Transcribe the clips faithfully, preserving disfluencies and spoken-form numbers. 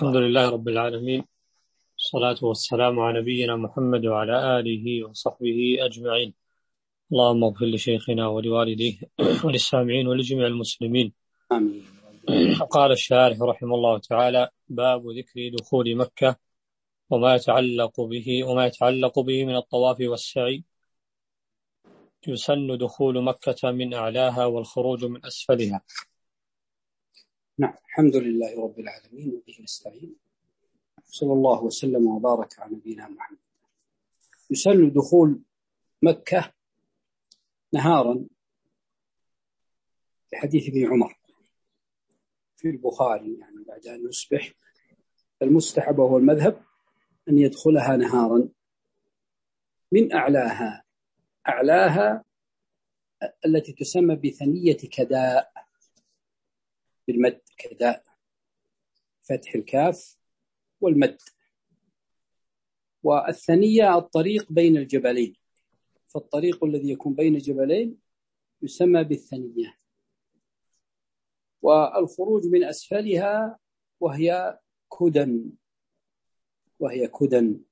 الحمد لله رب العالمين، الصلاة والسلام على نبينا محمد وعلى آله وصحبه أجمعين. اللهم اغفر لشيخنا ولوالديه وللسامعين ولجميع المسلمين، آمين. قال الشارح رحمه الله تعالى: باب ذكر دخول مكة وما يتعلق به وما يتعلق به من الطواف والسعي. يسن دخول مكة من أعلاها والخروج من أسفلها. نعم، الحمد لله رب العالمين وبه نستعين، صلى الله وسلم وبارك على نبينا محمد. يسن دخول مكة نهارا لحديث ابن عمر في البخاري، يعني بعد أن يصبح. المستحب وهو المذهب أن يدخلها نهارا من أعلاها. أعلاها التي تسمى بثنية كداء بالمد، كداء فتح الكاف والمد. والثنية الطريق بين الجبلين، فالطريق الذي يكون بين الجبلين يسمى بالثنية. والخروج من أسفلها وهي كدن وهي كدن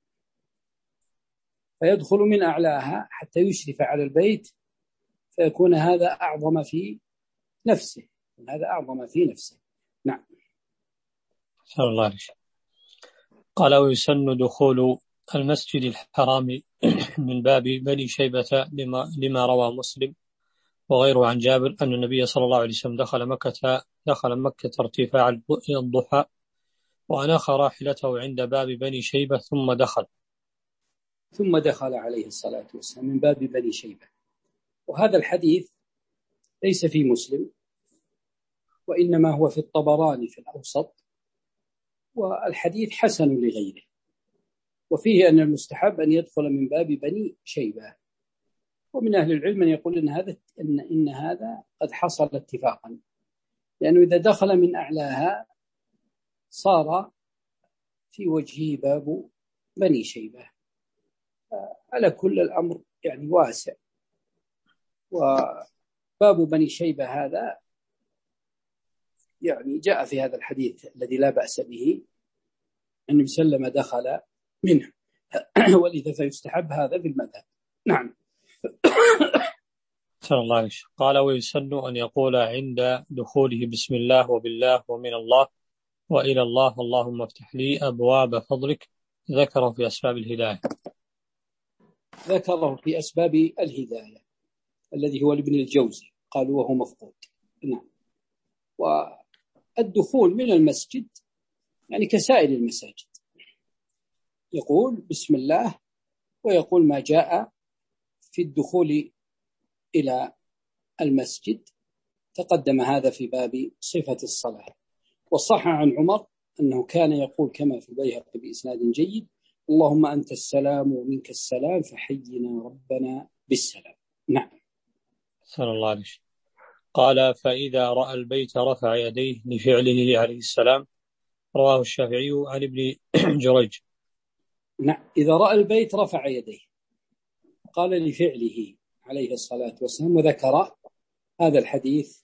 فيدخل من أعلاها حتى يشرف على البيت، فيكون هذا أعظم في نفسه هذا أعظم في نفسه نعم. صلى الله عليه وسلم. قال: ويسن دخول المسجد الحرام من باب بني شيبة لما, لما روى مسلم وغيره عن جابر أن النبي صلى الله عليه وسلم دخل مكة دخل مكة ارتفاع الضحى وأناخ راحلته عند باب بني شيبة ثم دخل ثم دخل عليه الصلاة والسلام من باب بني شيبة. وهذا الحديث ليس في مسلم، وإنما هو في الطبراني في الأوسط، والحديث حسن لغيره، وفيه أن المستحب أن يدخل من باب بني شيبة. ومن أهل العلم من يقول إن هذا إن إن هذا قد حصل اتفاقا، لأنه إذا دخل من أعلاها صار في وجهه باب بني شيبة. على كل الأمر يعني واسع. وباب بني شيبة هذا يعني جاء في هذا الحديث الذي لا بأس به أن مسلم دخل منه ولذا فيستحب هذا بالمذهب. نعم. صلى الله عليه وسلم. قال: ويسن أن يقول عند دخوله: بسم الله وبالله ومن الله وإلى الله، اللهم افتح لي أبواب فضلك. ذكره في أسباب الهداية ذكره في أسباب الهداية الذي هو لابن الجوزي، قالوا وهو مفقود. نعم. والدخول من المسجد يعني كسائر المساجد، يقول بسم الله ويقول ما جاء في الدخول إلى المسجد. تقدم هذا في باب صفة الصلاة. وصح عن عمر أنه كان يقول كما في البيهقي بإسناد جيد: اللهم أنت السلام ومنك السلام فحينا ربنا بالسلام. نعم. صلى الله عليه وسلم. قال: فإذا رأى البيت رفع يديه لفعله عليه السلام. رواه الشافعي عن ابن جريج. نعم، إذا رأى البيت رفع يديه، قال لفعله عليه الصلاة والسلام. وذكر هذا الحديث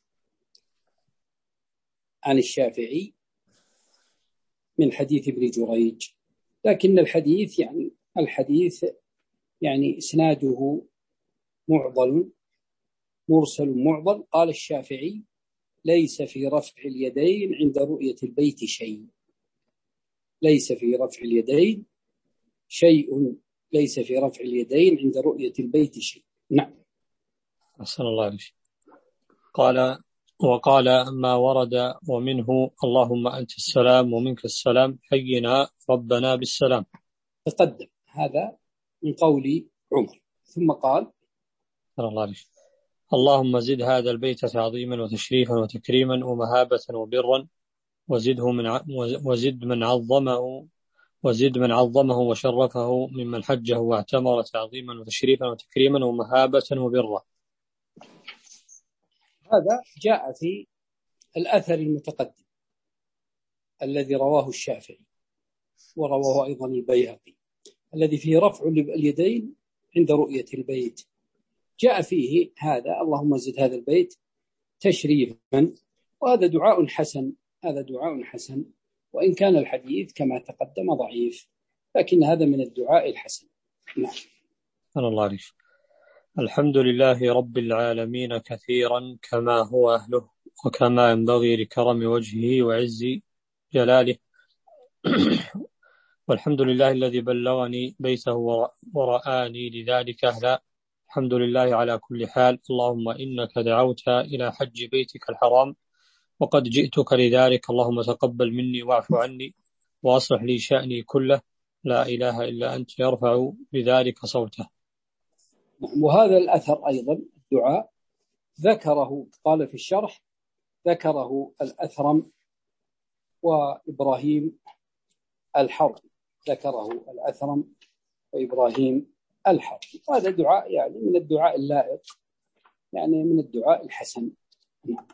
عن الشافعي من حديث ابن جريج، لكن الحديث يعني الحديث يعني إسناده معضل مرسل معضل. قال الشافعي: ليس في رفع اليدين عند رؤية البيت شيء ليس في رفع اليدين شيء ليس في رفع اليدين عند رؤية البيت شيء. نعم. صلى الله عليه وسلم. قال: وقال ما ورد ومنه اللهم أنت السلام ومنك السلام حينا ربنا بالسلام. تقدم هذا من قول عمر. ثم قال صلى الله عليه وسلم: اللهم زد هذا البيت تعظيما وتشريفا وتكريما ومهابة وبرا، وزده من ع... وزد من عظمه وزد من عظمه وشرفه ممن حجه واعتمر تعظيما وتشريفا وتكريما ومهابة وبرا. هذا جاء في الأثر المتقدم الذي رواه الشافعي ورواه أيضا البيهقي، الذي فيه رفع اليدين عند رؤية البيت. جاء فيه هذا: اللهم زد هذا البيت تشريفا. وهذا دعاء حسن هذا دعاء حسن وإن كان الحديث كما تقدم ضعيف، لكن هذا من الدعاء الحسن. نعم. الله عليك. الحمد لله رب العالمين كثيرا كما هو أهله وكما ينبغي لكرم وجهه وعز جلاله. والحمد لله الذي بلغني بيته ورآني لذلك أهلا. الحمد لله على كل حال. اللهم إنك دعوت إلى حج بيتك الحرام وقد جئتك لذلك، اللهم تقبل مني واعف عني وأصلح لي شأني كله، لا إله إلا أنت، يرفع بذلك صوته. وهذا الأثر أيضا الدعاء ذكره، قال في الشرح ذكره الأثرم وإبراهيم الحرب، ذكره الأثرم وإبراهيم الحرب. هذا دعاء يعني من الدعاء اللائق، يعني من الدعاء الحسن. نعم.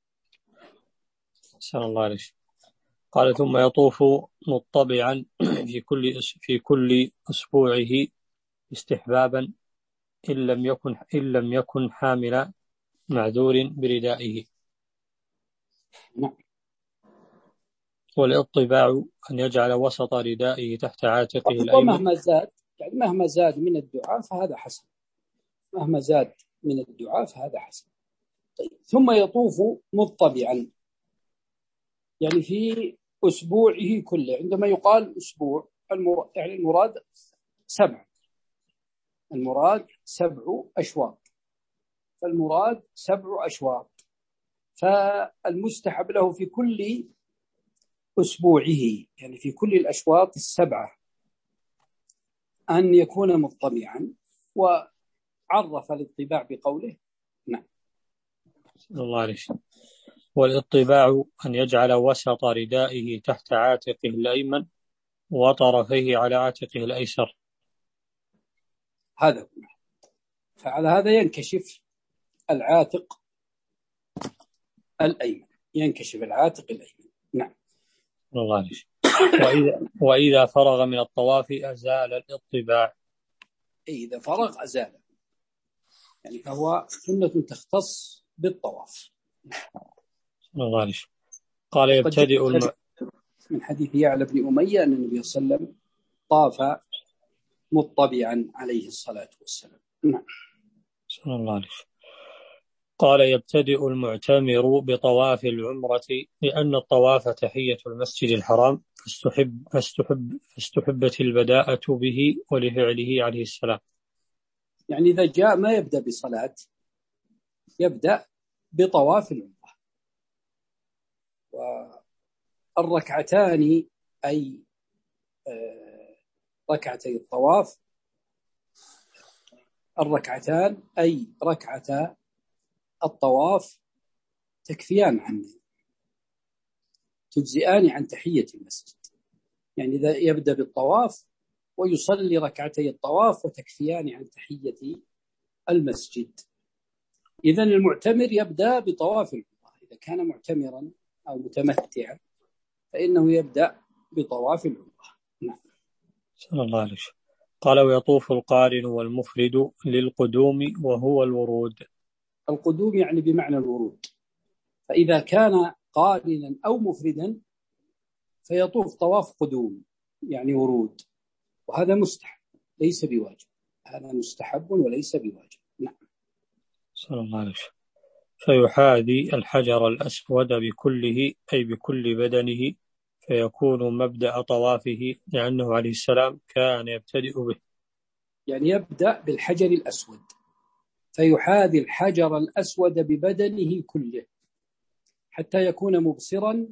صلى الله عليه وسلم. قال ثم يطوف مطبعا في كل في كل أسبوعه استحبابا إن لم يكن إن لم يكن حامل معذور بردائه. نعم. والاطباع أن يجعل وسط ردائه تحت عاتقه الأيمن. ومهما زاد، يعني مهما زاد من الدعاء فهذا حسن، مهما زاد من الدعاء فهذا حسن. طيب. ثم يطوف مطبعا، يعني في أسبوعه كله. عندما يقال أسبوع يعني المراد سبع، المراد سبع أشواط، فالمراد سبع أشواط، فالمستحب له في كل أسبوعه، يعني في كل الأشواط السبعة، أن يكون مطبعا. وعرف الاطباع بقوله. نعم. الله عليه. والاطباع أن يجعل وسط ردائه تحت عاتقه الأيمن وطرفيه على عاتقه الأيسر. هذا هو. فعلى هذا ينكشف العاتق الأيمن، ينكشف العاتق الأيمن. نعم. الله عليه. وإذا, وإذا فرغ من الطواف أزال الاطباع. إذا فرغ أزال، يعني فهو سنة تختص بالطواف. الله عليه. قال يبتدئ الم... من حديث يعلى بن أمية أن النبي صلى الله عليه وسلم طاف مطبعا عليه الصلاة والسلام. نعم. صلى الله عليه. قال يبتدئ المعتمر بطواف العمرة لأن الطواف تحية المسجد الحرام، فاستحب فاستحب فاستحبت البداءة به ولفعله عليه السلام. يعني إذا جاء ما يبدأ بصلاة، يبدأ بطواف العمرة. والركعتان أي ركعتي الطواف، الركعتان أي ركعتا الطواف تكفيان عنه، تجزئان عن تحية المسجد. يعني إذا يبدأ بالطواف ويصلي ركعتي الطواف وتكفيان عن تحية المسجد. إذن المعتمر يبدأ بطواف العمرة، إذا كان معتمرا أو متمتعا فإنه يبدأ بطواف العمرة. نعم. صلى الله عليه وسلم. قال ويطوف القارن والمفرد للقدوم وهو الورود. القدوم يعني بمعنى الورود، فإذا كان قارنا أو مفردا فيطوف طواف قدوم يعني ورود، وهذا مستحب ليس بواجب، هذا مستحب وليس بواجب. نعم. صلى الله عليه وسلم. فيحاذي الحجر الأسود بكله أي بكل بدنه، فيكون مبدأ طوافه لأنه عليه السلام كان يبتدئ به. يعني يبدأ بالحجر الأسود، فيحاذي الحجر الأسود ببدنه كله حتى يكون مبصرا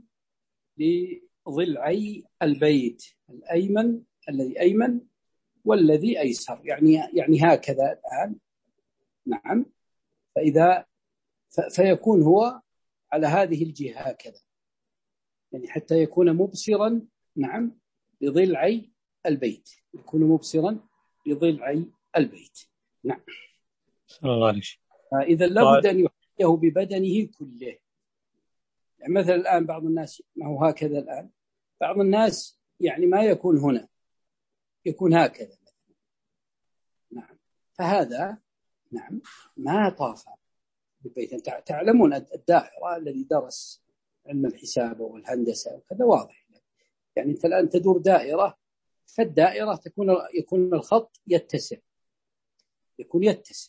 لضلعي البيت الأيمن الذي أيمن والذي أيسر، يعني يعني هكذا الآن. نعم. فإذا فيكون هو على هذه الجهة هكذا، يعني حتى يكون مبصرا. نعم. لضلعي البيت، يكون مبصرا لضلعي البيت. نعم. صلى الله عليه وسلم. إذا لابد أن يحييه ببدنه كله. يعني مثلا الآن بعض الناس ما هو هكذا، الآن بعض الناس يعني ما يكون هنا، يكون هكذا. نعم. فهذا نعم ما طاف بالبيت. تعلمون الدائرة الذي درس علم الحساب والهندسة وكذا واضح، يعني أنت الآن تدور دائرة، فالدائرة تكون يكون الخط يتسع يكون يتسع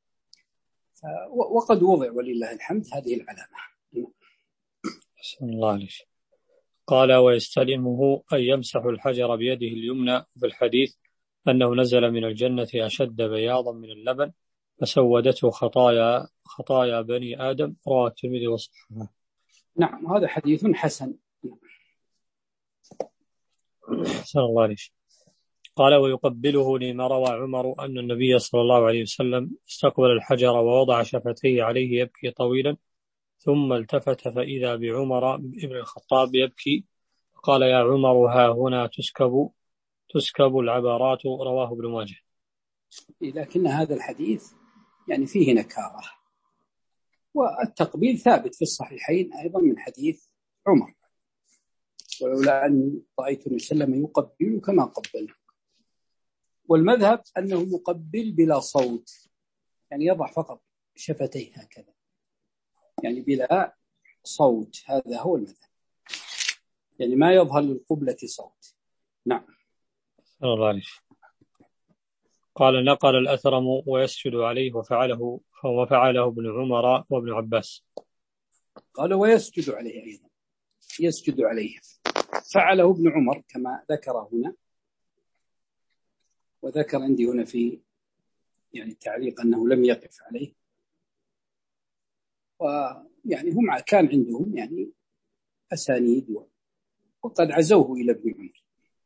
وقد وضع ولله الحمد هذه العلامة. بسم الله عليك. قال ويستلمه أن يمسح الحجر بيده اليمنى. في الحديث أنه نزل من الجنة أشد بياضا من اللبن فسودته خطايا خطايا بني آدم. رواه الترمذي وصححه. نعم هذا حديث حسن. صلى الله عليه. قال ويقبله لما روى عمر أن النبي صلى الله عليه وسلم استقبل الحجر ووضع شفتيه عليه يبكي طويلا ثم التفت فإذا بعمر ابن الخطاب يبكي قال يا عمر ها هنا تسكب تسكب العبارات. رواه ابن ماجه. لكن هذا الحديث يعني فيه نكارة، والتقبيل ثابت في الصحيحين أيضا من حديث عمر، ولولا أني رأيت النبي صلى الله عليه وسلم يقبل كما قبل. والمذهب أنه يقبل بلا صوت، يعني يضع فقط شفتيه هكذا يعني بلا صوت، هذا هو المذهب، يعني ما يظهر للقبلة صوت. نعم. الله عليه. قال نقل الأثرم ويسجد عليه وفعله وفعله ابن عمر وابن عباس. قال ويسجد عليه أيضا، يسجد عليه، فعله ابن عمر كما ذكر هنا، وذكر عندي هنا في يعني التعليق أنه لم يقف عليه، ويعني هم كان عندهم يعني أسانيد وقد عزوه إلى ابن عمر.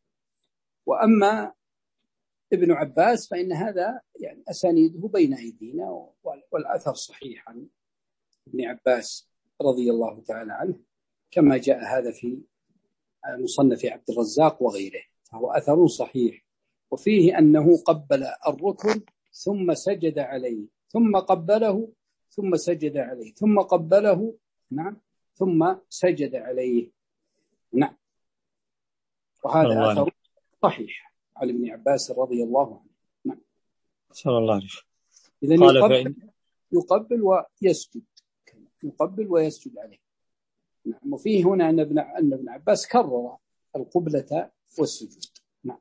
وأما ابن عباس فإن هذا يعني أسانيده بين أيدينا، والأثر صحيح عن ابن عباس رضي الله تعالى عنه كما جاء هذا في مصنف عبد الرزاق وغيره، فهو أثر صحيح، وفيه أنه قبل الركن ثم سجد عليه ثم قبله ثم سجد عليه ثم قبله، نعم، ثم سجد عليه، نعم. وهذا أثر صحيح عن ابن عباس رضي الله عنه. نعم. صلى الله عليه. إذن يقبل, يقبل ويسجد، يقبل ويسجد عليه. نعم. وفيه هنا أن ابن, أن ابن عباس كرر القبلة والسجود. نعم.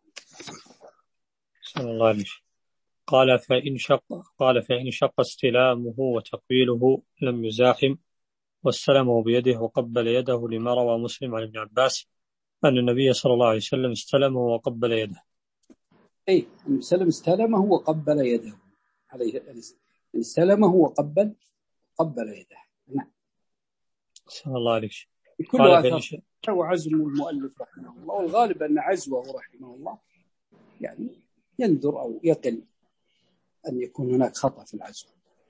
صلى الله عليه. قال فإن شق قال فإن شق استلامه وتقبيله لم يزاحم واستلمه بيده وقبل يده، لما روى مسلم عن ابن عباس أن النبي صلى الله عليه وسلم استلمه وقبل يده. أي النبي صلى الله عليه وسلم استلمه وقبل يده، عليه استلمه وقبل قبل يده. نعم. صلى الله عليه. كل هذا وعزم المؤلف رحمه الله، والغالب أن عزوه رحمه الله يعني يندر أو يقل أن يكون هناك خطأ في العزو.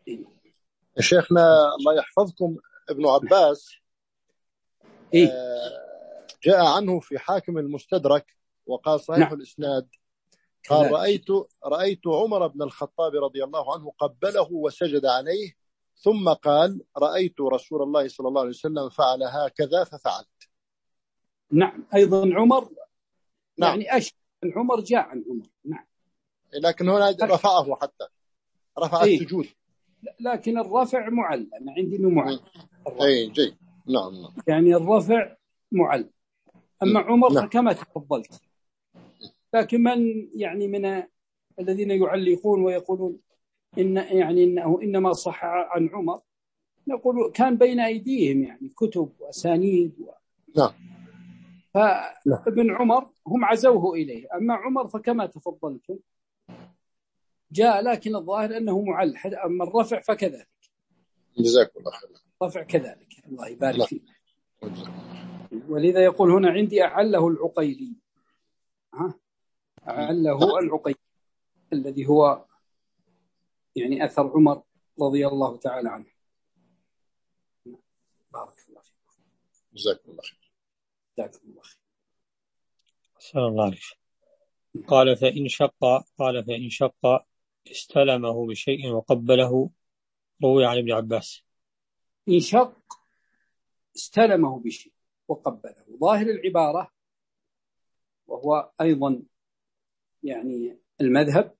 يا شيخنا الله يحفظكم، ابن عباس إيه؟ جاء عنه في حاكم المستدرك وقال صحيح نعم. الإسناد قال كذلك. رأيت رأيت عمر بن الخطاب رضي الله عنه قبله وسجد عليه ثم قال رأيت رسول الله صلى الله عليه وسلم فعل هكذا ففعلت. نعم أيضا عمر نعم. يعني أشهر أن عمر جاء عن عمر. نعم. لكن هنا رفعه حتى رفع إيه؟ السجود، لكن الرفع معل، أنا عندي إنه معل. أي جيد. نعم نعم. يعني الرفع معل، أما عمر نعم. كما تفضلت. لكن من يعني من الذين يعلقون ويقولون إن يعني إنه إنما صح عن عمر، نقول كان بين أيديهم يعني كتب وأسانيد و... نعم. فابن عمر هم عزوه إليه، أما عمر فكما تفضلتم جاء، لكن الظاهر أنه معل، أما الرفع فكذلك. جزاكم الله خير. الرفع كذلك، الله يبارك فيك. ولذا يقول هنا عندي أعله العقيلي، ها أعله العقيلي الذي هو يعني أثر عمر رضي الله تعالى عنه. بارك الله فيك. جزاكم الله خير. جزاكم الله خير. صلى الله عليه. قال فإن شق قال فإن شق استلمه بشيء وقبله. روي عن ابن عباس. إن شق استلمه بشيء وقبله، ظاهر العبارة وهو أيضا يعني المذهب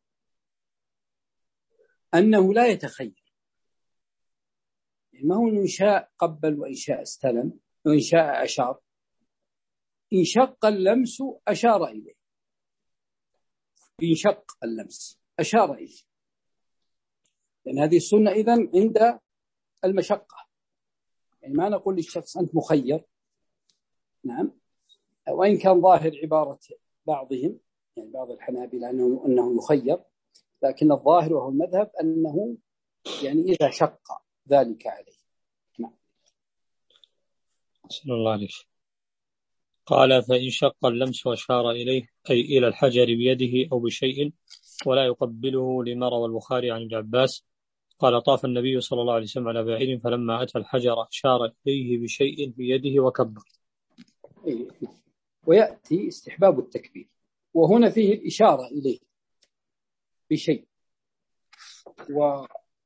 أنه لا يتخير، ما هو إن شاء قبل وإن شاء استلم وإن شاء أشار، انشق اللمس أشار إليه، انشق اللمس أشار إليه، لأن هذه السنة إذن عند المشقة، يعني ما نقول للشخص أنت مخير، نعم، وإن كان ظاهر عبارة بعضهم يعني بعض الحنابلة أنه, أنه يخير، لكن الظاهر وهو المذهب أنه يعني إذا شق ذلك عليه. نعم. صلى الله عليه. قال فإن شق اللمس وأشار إليه أي إلى الحجر بيده أو بشيء ولا يقبله، لما روى البخاري عن ابن عباس قال طاف النبي صلى الله عليه وسلم على بعير فلما أتى الحجر أشار إليه بشيء بيده وكبر. ويأتي استحباب التكبير، وهنا فيه الإشارة إليه بشيء، و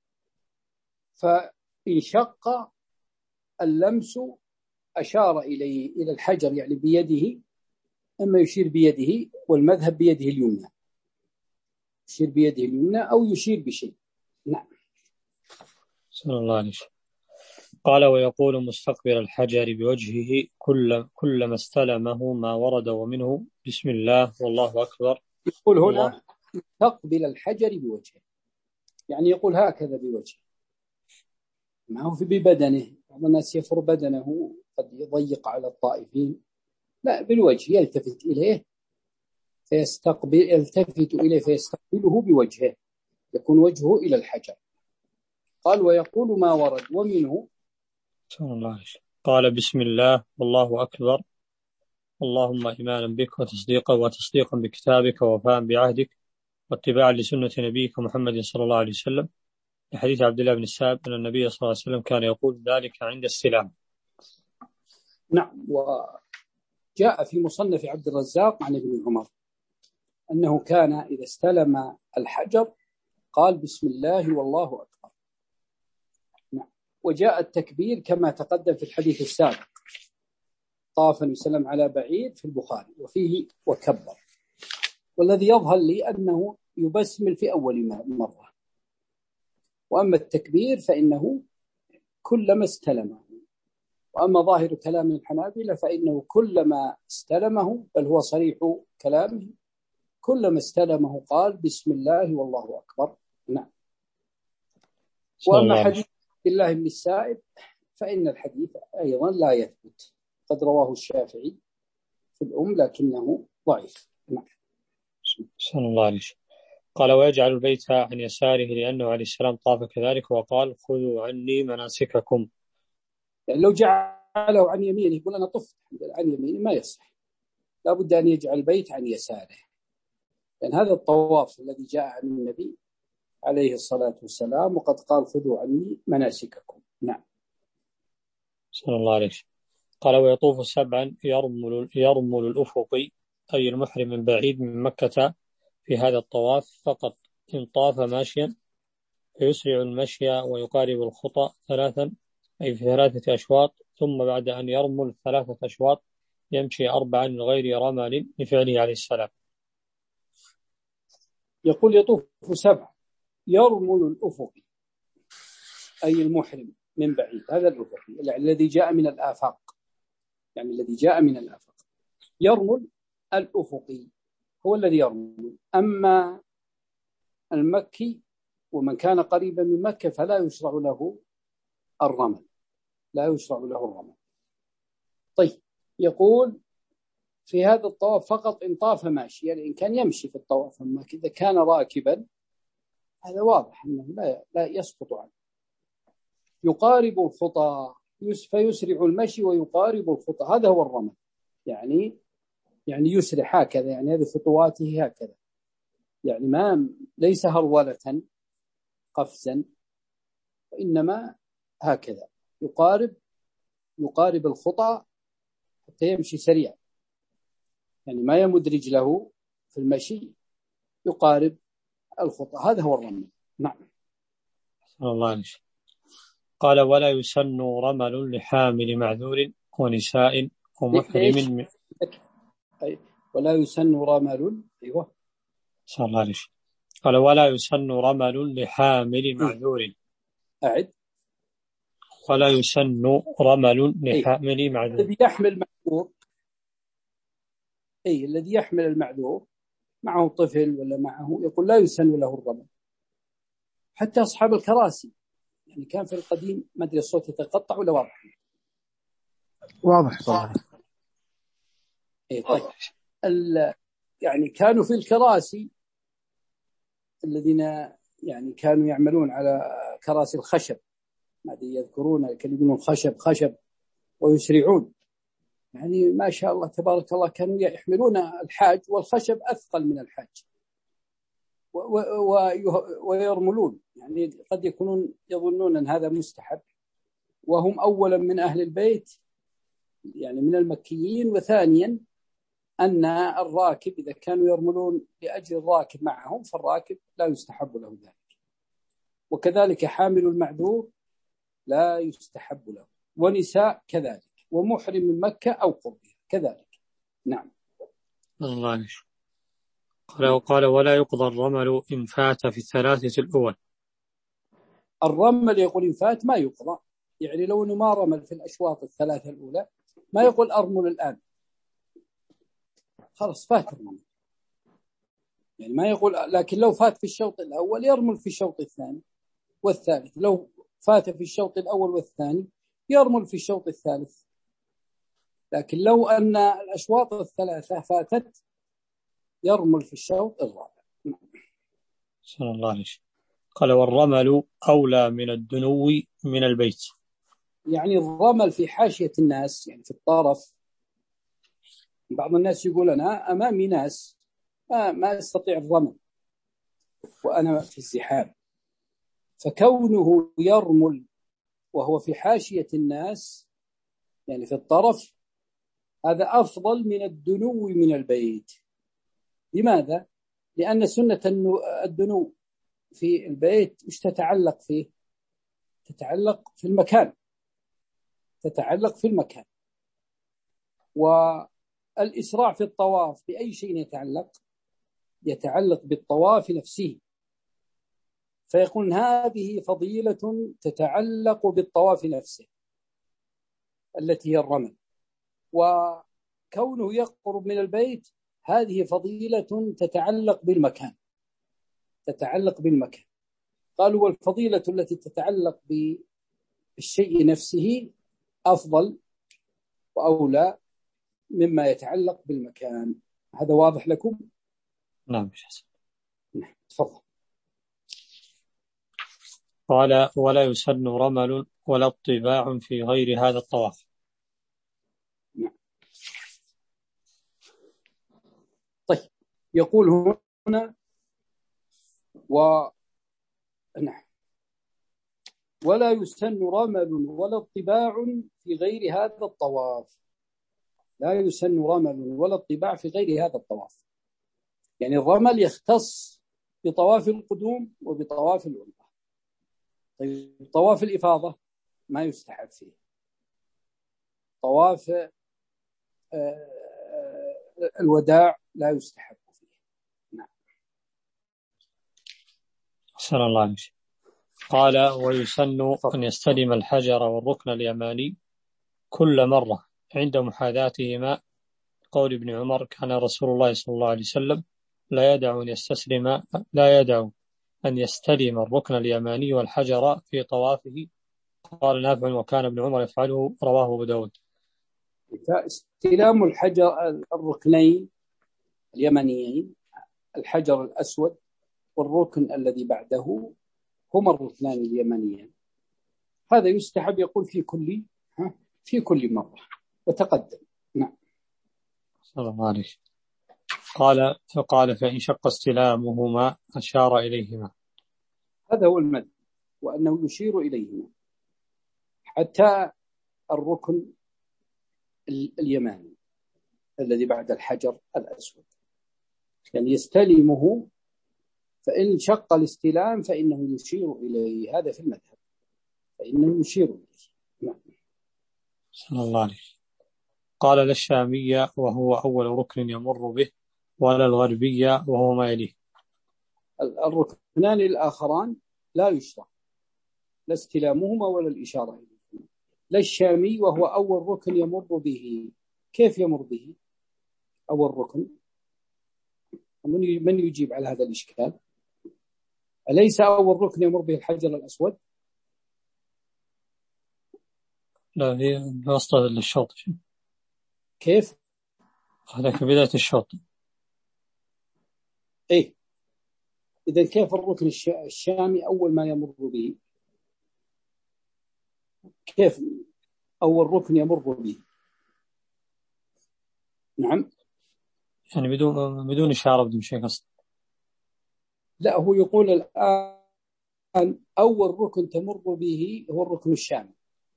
فإن شق اللمس أشار إليه إلى الحجر يعني بيده، أما يشير بيده، والمذهب بيده اليمنى، يشير بيده اليمنى أو يشير بشيء. نعم. صلى الله عليه وسلم. قال ويقول مستقبل الحجر بوجهه كل كلما استلمه ما ورد ومنه بسم الله والله أكبر. يقول هنا مستقبل الحجر بوجهه، يعني يقول هكذا بوجهه، ما هو في ببدنه، بعض الناس يفر بدنه قد يضيق على الطائفين، لا، بالوجه يلتفت إليه فيستقبل يلتفت إليه فيستقبله بوجهه، يكون وجهه إلى الحجر. قال ويقول ما ورد ومنه صلى الله عليه وسلم. قال بسم الله والله أكبر اللهم إيمانا بك وتصديقا وتصديقا بكتابك ووفاء بعهدك واتباعا لسنة نبيك محمد صلى الله عليه وسلم، لحديث عبد الله بن السائب أن النبي صلى الله عليه وسلم كان يقول ذلك عند السلام. نعم. وجاء في مصنف عبد الرزاق عن ابن عمر أنه كان إذا استلم الحجر قال بسم الله والله أكبر. نعم. وجاء التكبير كما تقدم في الحديث السابق، طاف وسلم على بعير في البخاري وفيه وكبر، والذي يظهر لي أنه يبسمل في أول مرة، وأما التكبير فإنه كلما استلمه، وأما ظاهر كلام الحنابلة فإنه كلما استلمه، بل هو صريح كلامه، كلما استلمه قال بسم الله والله أكبر. نعم. وأما حديث الله بن السائب فإن الحديث أيضا لا يثبت، قد رواه الشافعي في الأم لكنه ضعيف. نعم. صلى الله عليه وسلم. قال ويجعل البيت عن يساره لأنه عليه السلام طاف كذلك وقال خذوا عني مناسككم. يعني لو جعله عن يمينه يقول أنا طفت عن يمينه ما يصح، لا بد أن يجعل البيت عن يساره، لأن يعني هذا الطواف الذي جاء عن النبي عليه الصلاة والسلام، وقد قال خذوا عني مناسككم. نعم. صلى الله عليه وسلم. قال ويطوف سبعا يرمل, يرمل الأفق أي المحرم من بعيد من مكة في هذا الطواف فقط، إن طاف ماشيا فيسرع المشي ويقارب الخطى ثلاثا أي في ثلاثة أشواط، ثم بعد أن يرمل ثلاثة أشواط يمشي أربعا من غير رمل لفعله عليه السلام. يقول يطوف سبع يرمل الأفق أي المحرم من بعيد، هذا الأفق الذي جاء من الآفاق، يعني الذي جاء من الآفاق. يرمل الأفقي هو الذي يرمل، أما المكي ومن كان قريبا من مكة فلا يشرع له الرمل، لا يشرع له الرمل. طيب، يقول في هذا الطواف فقط إن طاف ماشي، يعني إن كان يمشي في الطواف، أما إذا كان راكبا هذا واضح أنه لا, لا يسقط عنه. يقارب الخطى فيسرع المشي ويقارب الخطى، هذا هو الرمل، يعني يعني يسرع هكذا، يعني هذه خطواته هكذا، يعني ما ليس هرولة قفزا، وإنما هكذا يقارب يقارب الخطى حتى يمشي سريع، يعني ما يمد رجله في المشي، يقارب الخطى، هذا هو الرمل. نعم. صلى الله عليه وسلم. قال ولا يسن رمل لحامل معذور ونساء ومحرم من... ولا يسن رمل. أيوة. صلى الله عليه وسلم. قال ولا يسن رمل لحامل معذور. أعد. ولا يسن رمل لحامل معذور. الذي يحمل معذور أي الذي يحمل المعذور معه طفل ولا معه، يقول لا يسن له الرمل. حتى أصحاب الكراسي، يعني كان في القديم، ما أدري الصوت يتقطع ولا واضح؟ واضح طبعا. إيه طيب. يعني كانوا في الكراسي الذين يعني كانوا يعملون على كراسي الخشب، ما أدري يذكرون يكلمون خشب خشب ويسرعون، يعني ما شاء الله تبارك الله، كانوا يحملون الحاج والخشب أثقل من الحاج ويرملون، يعني قد يكونون يظنون أن هذا مستحب، وهم أولا من أهل البيت يعني من المكيين، وثانيا أن الراكب إذا كانوا يرملون لأجل الراكب معهم فالراكب لا يستحب له ذلك، وكذلك حامل المعذور لا يستحب له، ونساء كذلك، ومحرم من مكة أو قربها كذلك. نعم. الله عليك. قال وقال ولا يقضى الرمل إن فات في الثلاثة الأول. الرمل يقول إن فات ما يقضى، يعني لو أنه ما رمل في الأشواط الثلاثة الأولى ما يقول أرمل الآن، خلاص فات الرمل، يعني ما يقول. لكن لو فات في الشوط الأول يرمل في الشوط الثاني والثالث، لو فات في الشوط الأول والثاني يرمل في الشوط الثالث. لكن لو أن الأشواط الثلاثة فاتت يرمل في الشوط الرابع. صلى الله عليه وسلم. قال والرمل أولى من الدنو من البيت. يعني الرمل في حاشية الناس، يعني في الطرف. بعض الناس يقول أنا أمامي ناس ما, ما أستطيع الرمل وأنا في الزحام، فكونه يرمل وهو في حاشية الناس يعني في الطرف هذا أفضل من الدنو من البيت. لماذا؟ لأن سنة الدنو في البيت مش تتعلق فيه، تتعلق في المكان، تتعلق في المكان. والإسراع في الطواف بأي شيء يتعلق؟ يتعلق بالطواف نفسه، فيكون هذه فضيلة تتعلق بالطواف نفسه التي هي الرمل، وكونه يقرب من البيت هذه فضيلة تتعلق بالمكان، تتعلق بالمكان. قالوا والفضيلة التي تتعلق بالشيء نفسه أفضل وأولى مما يتعلق بالمكان. هذا واضح لكم؟ نعم. نعم تفضل. قال ولا يسن رمل ولا اطباع في غير هذا الطواف. نعم. طيب يقول هنا و نعم ولا يسن رمل ولا اطباع في غير هذا الطواف. لا يسن رمل ولا اطباع في غير هذا الطواف، يعني الرمل يختص بطواف القدوم وبطواف العمرة. طيب طواف الإفاضة ما يستحب فيه، طواف الوداع لا يستحب فيه. نعم. صلى الله عليه وسلم. قال ويسن أن يستلم الحجر والركن اليماني كل مرة عند محاذاتهما. قول ابن عمر كان رسول الله صلى الله عليه وسلم لا يدع أن يستسلم لا يدع أن يستلم الركن اليماني والحجر في طوافه. قال نافع وكان ابن عمر يفعله، رواه أبو داود. استلام الحجر الركنين اليمنيين، الحجر الأسود والركن الذي بعده، هما الركنان اليمنيين، هذا يستحب يقول في كل في كل مرة وتقدم. نعم. صلى الله عليه. قال فقال فإن شق استلامهما أشار إليهما. هذا هو المد، وأنه يشير إليهما حتى الركن اليماني الذي بعد الحجر الأسود، يعني يستلمه، فإن شق الاستلام فإنه يشير إليه. هذا في المذهب، فإنه يشير إليه. نعم. صلى الله عليه. قال لا الشامية وهو أول ركن يمر به، ولا الغربية وهو ما يليه. الركنان الآخران لا يشرع لا استلامهما ولا الإشارة إليه. لا الشامي وهو أول ركن يمر به. كيف يمر به؟ أول ركن؟ من يجيب على هذا الإشكال؟ أليس أول ركن يمر به الحجر الأسود؟ لا، هي وسط الشوط. كيف؟ هذا في بداية الشوط. إيه، إذا كيف الركن الشامي أول ما يمر به؟ كيف أول ركن يمر به؟ نعم، يعني بدون بدون إشارة بدون شيء قصد. لا، هو يقول الآن أول ركن تمر به هو الركن الشامي،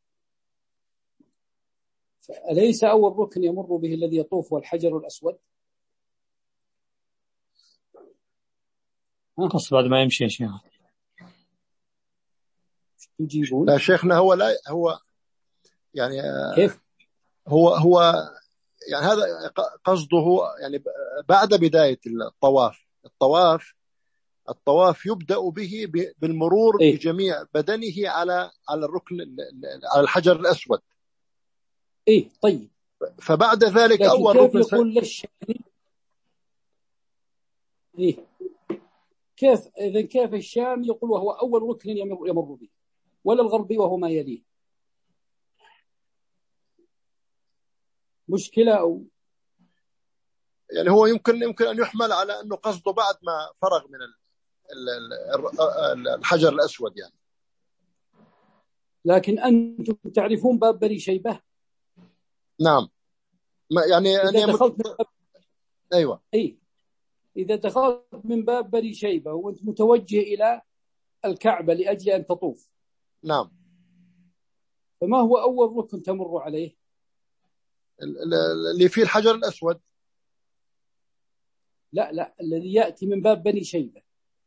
أليس أول ركن يمر به الذي يطوف والحجر الأسود؟ قصد بعد ما يمشي يا شيخ. تجيبون؟ لا شيخنا، هو لا هو يعني كيف؟ هو هو يعني هذا قصده، يعني بعد بداية الطواف الطواف الطواف يبدأ به بالمرور إيه؟ بجميع بدنه على على الركن، على الحجر الأسود. إيه، طيب، فبعد ذلك لكن أول كيف ركن يقول للشامي؟ إيه، كيف إذا كيف الشام يقول وهو أول ركن يمر, يمر به، ولا الغربي وهو ما يليه؟ مشكلة أو يعني هو يمكن يمكن أن يحمل على أنه قصده بعد ما فرغ من الحجر الأسود يعني. لكن أنتم تعرفون باب بني شيبة؟ نعم، ما يعني إذا أن دخلت يمت... من باب... أيوة، أي إذا دخلت من باب بني شيبة وأنت متوجه إلى الكعبة لأجل أن تطوف، نعم، فما هو أول ركن تمر عليه؟ اللي فيه الحجر الأسود. لا لا، الذي يأتي من باب بني شيبة،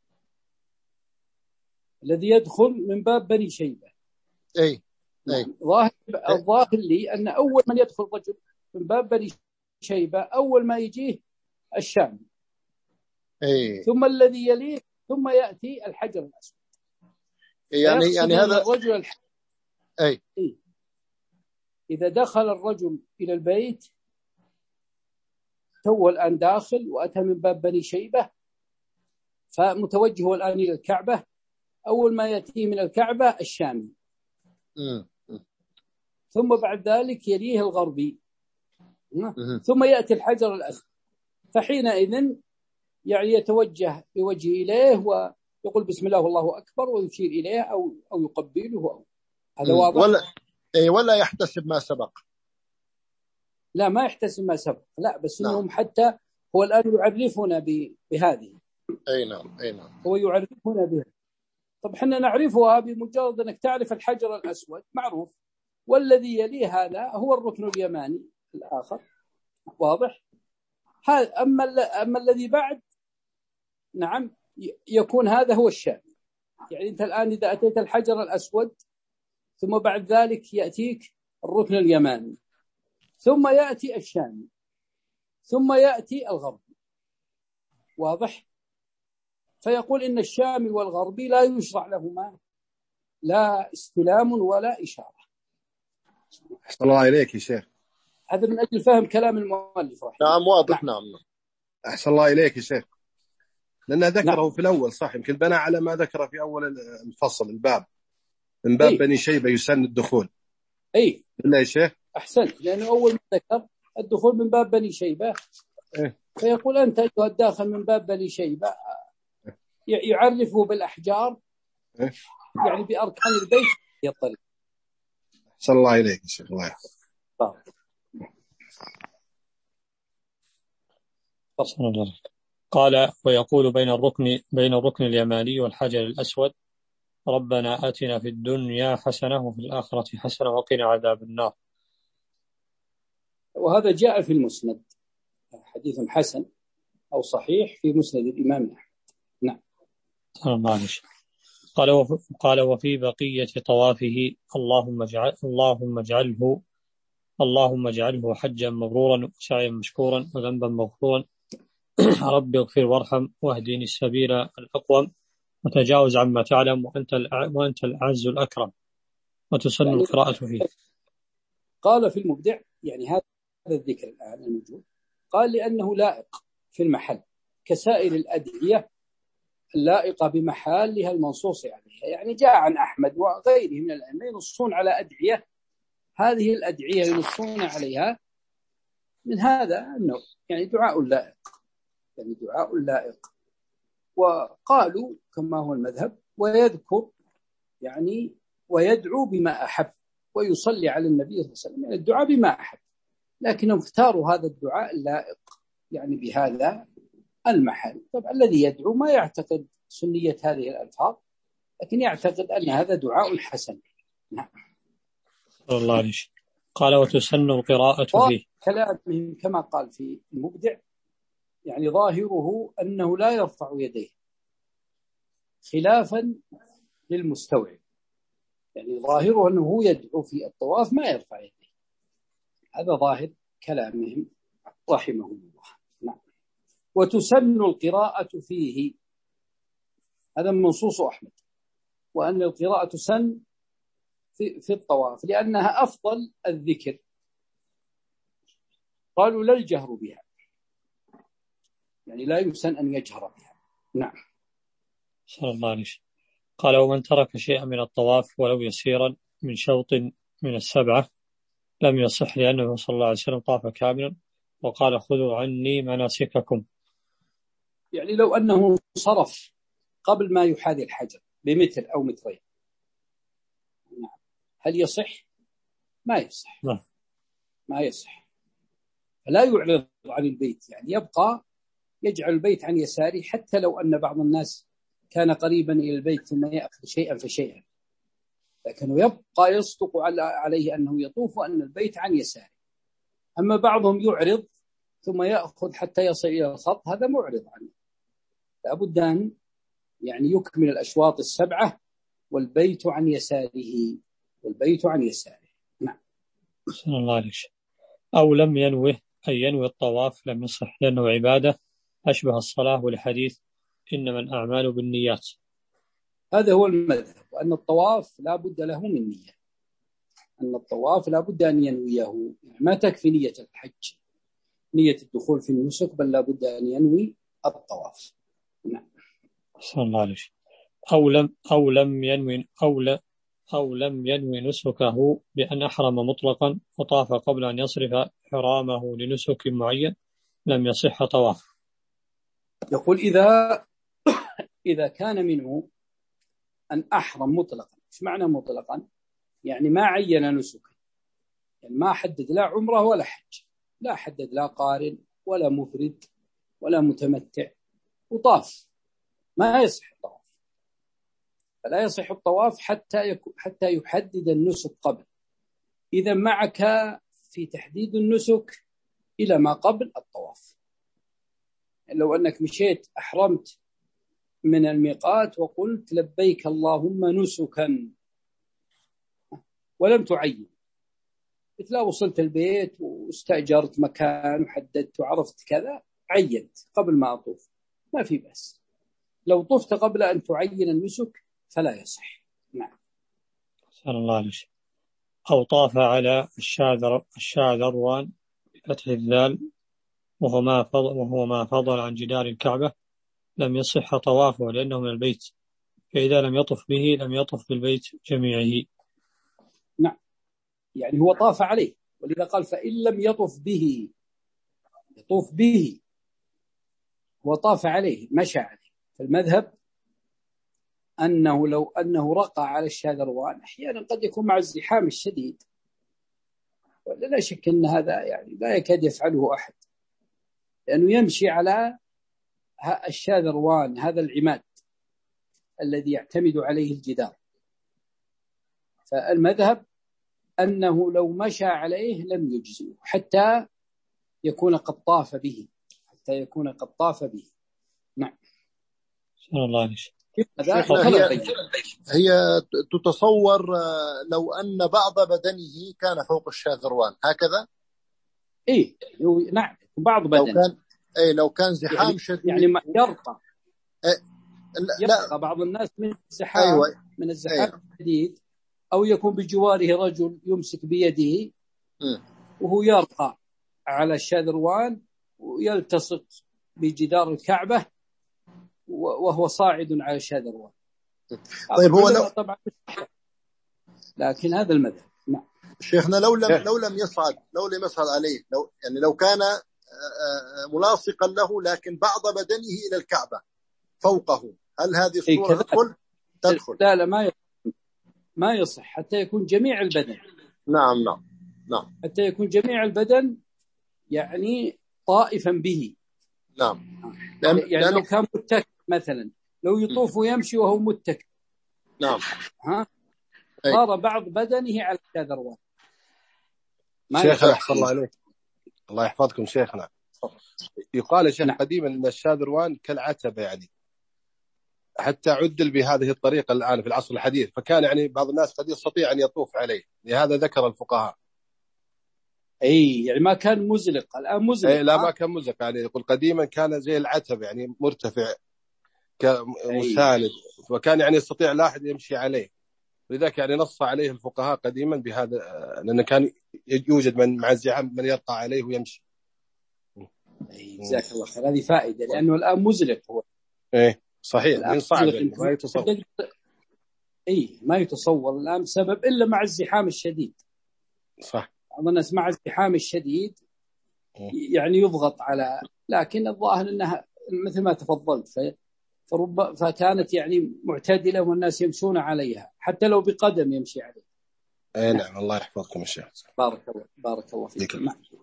الذي يدخل من باب بني شيبة. أي أي ظاهر الظاهر لي أن أول من يدخل رجل من باب بني شيبة أول ما يجيه الشام، أي. ثم الذي يليه، ثم يأتي الحجر الأسود. يعني يعني هذا الرجل الح... أي. أي. إذا دخل الرجل إلى البيت تو الآن داخل وأتى من باب بني شيبة، فمتوجه الآن إلى الكعبة، أول ما يأتي من الكعبة الشامي، م. ثم بعد ذلك يليه الغربي، ثم يأتي الحجر الأسود. فحينئذ يعني يتوجه بوجهه إليه ويقول بسم الله والله أكبر ويشير إليه أو أو يقبله أو هذا واضح. ولا أي ولا يحتسب ما سبق. لا، ما يحتسب ما سبق، لا، بس نعم. إنهم حتى هو الآن يعرفنا بهذه. أي نعم، أي نعم، هو يعرفنا بها. طب حنا نعرفها بمجرد أنك تعرف الحجر الأسود معروف، والذي يليه هذا هو الركن اليماني الآخر، واضح. هذا أما أما الذي بعد، نعم، يكون هذا هو الشامي. يعني أنت الآن إذا أتيت الحجر الأسود ثم بعد ذلك يأتيك الركن اليماني، ثم يأتي الشامي، ثم يأتي الغربي، واضح. فيقول إن الشامي والغربي لا يشرع لهما لا استلام ولا إشارة. أحسن الله إليك يا شيخ. هذا من أجل فهم كلام المؤلف رحمه. نعم واضح. نعم. نعم أحسن الله إليك يا شيخ. لأنه ذكره نعم. في الأول صح، يمكن بنى على ما ذكره في أول الفصل الباب من باب أي. بني شيبة يسن الدخول. أي لا يا شيخ، أحسنت، لأنه أول ما ذكر الدخول من باب بني شيبة. إيه؟ فيقول أنت أيها الداخل من باب بني شيبة يعرفه بالأحجار، إيه؟ يعني بأركان البيت يطلق. أحسن الله إليك يا شيخ، الله يحفظك. قال ويقول بين الركن بين الركن اليماني والحجر الأسود ربنا آتنا في الدنيا حسنة وفي الآخرة حسنة وقنا عذاب النار. وهذا جاء في المسند، حديث حسن أو صحيح في مسند الإمام أحمد. نعم. معلش. قال وفي قال وفي بقية طوافه اللهم اجعل اللهم اجعله اللهم اجعله حجا مبرورا وسعيا مشكورا وذنبا مغفورا رب اغفر وارحم واهدني السبيل الأقوم وتجاوز عما تعلم وأنت وأنت الأعز الأكرم وتسن يعني القراءة فيه. قال في المبدع يعني هذا الذكر الآن الموجود قال لأنه لائق في المحل كسائر الأدعية اللائقة بمحلها المنصوص عليها. يعني جاء عن أحمد وغيره من الأئمة ينصون على أدعية، هذه الأدعية ينصون عليها من هذا النوع، يعني دعاء لائق، يعني دعاء لائق. وقالوا كما هو المذهب ويذكر يعني ويدعو بما أحب ويصلي على النبي صلى الله عليه وسلم، يعني الدعاء بما أحب، لكنهم اختاروا هذا الدعاء اللائق يعني بهذا المحل. طبعا الذي يدعو ما يعتقد سنية هذه الألفاظ، لكن يعتقد أن هذا دعاء حسن. نعم. الله عليه. قال وتسن القراءة فيه. كلامهم كما قال في المبدع، يعني ظاهره أنه لا يرفع يديه خلافا للمستوعب، يعني ظاهره أنه هو يدعو في الطواف ما يرفع يديه، هذا ظاهر كلامهم رحمهم الله. نعم. وتسن القراءة فيه، هذا منصوص أحمد، وأن القراءة تسن في, في الطواف لأنها أفضل الذكر. قالوا لا الجهر بها، يعني لا يسن أن يجهر بها. نعم. صلى الله عليه وسلم. قال ومن ترك شيئا من الطواف ولو يسيرا من شوط من السبعة لم يصح، لأنه صلى الله عليه وسلم طاف كاملا وقال خذوا عني مناسككم. يعني لو أنه صرف قبل ما يحاذي الحجر بمتر أو مترين، هل يصح؟ ما يصح. لا. ما يصح. لا يعرض عن البيت، يعني يبقى يجعل البيت عن يساره، حتى لو أن بعض الناس كان قريبا إلى البيت ثم يأخذ شيئا فشيئا، لكنه يبقى يصدق عليه أنه يطوف وأن البيت عن يساره. أما بعضهم يعرض ثم يأخذ حتى يصل إلى الخط، هذا معرض عنه. لابد أن يعني يكمل الأشواط السبعة والبيت عن يساره، والبيت عن يساره. نعم. صلى الله عليه وسلم. أو لم ينوه أي ينوي الطواف لم يصح، لأنه عبادة أشبه الصلاة، والحديث إنما الأعمال بالنيات. هذا هو المذهب، وأن الطواف لا بد له من نية، أن الطواف لا بد أن ينويه، يعني ما تكفي نية الحج نية الدخول في النسك، بل لا بد أن ينوي الطواف. نعم. صلى الله عليه وسلم. أو لم أو لم ينوي أو لا أو لم ينوي نسكه بأن أحرم مطلقا وطاف قبل أن يصرف حرامه لنسك معين لم يصح طواف. يقول إذا إذا كان منه أن أحرم مطلقا. إيش معنى مطلقا؟ يعني ما عين نسكا، يعني ما حدد لا عمره ولا حج، لا حدد لا قارن ولا مفرد ولا متمتع، وطاف، ما يصح الطواف. فلا يصح الطواف حتى يكون حتى يحدد النسك قبل. إذا معك في تحديد النسك إلى ما قبل الطواف. يعني لو أنك مشيت أحرمت من الميقات وقلت لبيك اللهم نسكا ولم تعين، مثل وصلت البيت واستأجرت مكان وحددت وعرفت كذا، عينت قبل ما أطوف، ما في بس. لو طفت قبل أن تعين النسك فلا يصح. نعم. صلى الله عليه وسلم. أو طاف على الشاذر الشاذروان بفتح الذال وهو ما فضل وهو ما فضل عن جدار الكعبة لم يصح طوافه، لأنه من البيت، فإذا لم يطف به لم يطف بالبيت جميعه. نعم. يعني هو طاف عليه، ولذا قال فإن لم يطف به، يطوف به، هو طاف عليه مشى عليه. فالمذهب أنه لو أنه رقى على الشاذروان أحيانا قد يكون مع الزحام الشديد، ولا لا شك أن هذا يعني لا يكاد يفعله أحد، لأنه يمشي على الشاذروان، هذا العماد الذي يعتمد عليه الجدار. فالمذهب أنه لو مشى عليه لم يجزئه حتى يكون قد طاف به، حتى يكون قد طاف به. نعم. صلى الله عليه وسلم. هي, هي تتصور لو أن بعض بدنه كان فوق الشاذروان هكذا. إيه نعم، بعض بدنه. لو كان أي لو كان زحام يعني شديد يعني يرقى إيه يرقى لا. بعض الناس من الزحام أيوة. من الزحام الشديد أيوة. أو يكون بجواره رجل يمسك بيده م. وهو يرقى على الشاذروان ويلتصق بجدار الكعبة وهو صاعد على الشاذروان. طيب هو لو طبعا، لكن هذا المذهب. نعم شيخنا، لو لم لو لم يصعد لو لم يصعد عليه، لو يعني لو كان ملاصقا له لكن بعض بدنه إلى الكعبة فوقه، هل هذه الصورة تدخل؟ تدخل؟ لا لا ما يصح. ما يصح حتى يكون جميع البدن. نعم نعم نعم حتى يكون جميع البدن يعني طائفا به. نعم. لأن يعني لو كان متكئ مثلا، لو يطوف ويمشي وهو متكئ، نعم، ها صار بعض بدنه على الشاذروان. شيخنا أحسن الله عليك، الله يحفظكم شيخنا. يقال يا شيخ نعم. قديما أن الشاذروان كالعتبة، يعني حتى عدل بهذه الطريقة الآن في العصر الحديث، فكان يعني بعض الناس قد يستطيع أن يطوف عليه، لهذا ذكر الفقهاء. أي يعني ما كان مزلق، الآن مزلق. أي لا ما كان مزلق، يعني يقول قديما كان زي العتبة، يعني مرتفع كمساند، وكان يعني يستطيع لا أحد يمشي عليه، لذلك يعني نص عليه الفقهاء قديما بهذا، لأن كان يوجد من مع الزحام من يرقى عليه ويمشي. جزاك الله خير، هذه فائدة، لأنه الآن مزلق هو. إيه صحيح، من صعب يعني ما يتصور. إيه ما يتصور الآن بسبب إلا مع الزحام الشديد. صح. بعض الناس مع الزحام الشديد يعني يضغط على، لكن الظاهر أنها مثل ما تفضلت في فرب فكانت يعني معتدلة والناس يمشون عليها حتى لو بقدم يمشي عليها. اي نعم. الله يحفظكم الشيخ. بارك الله بارك الله فيك.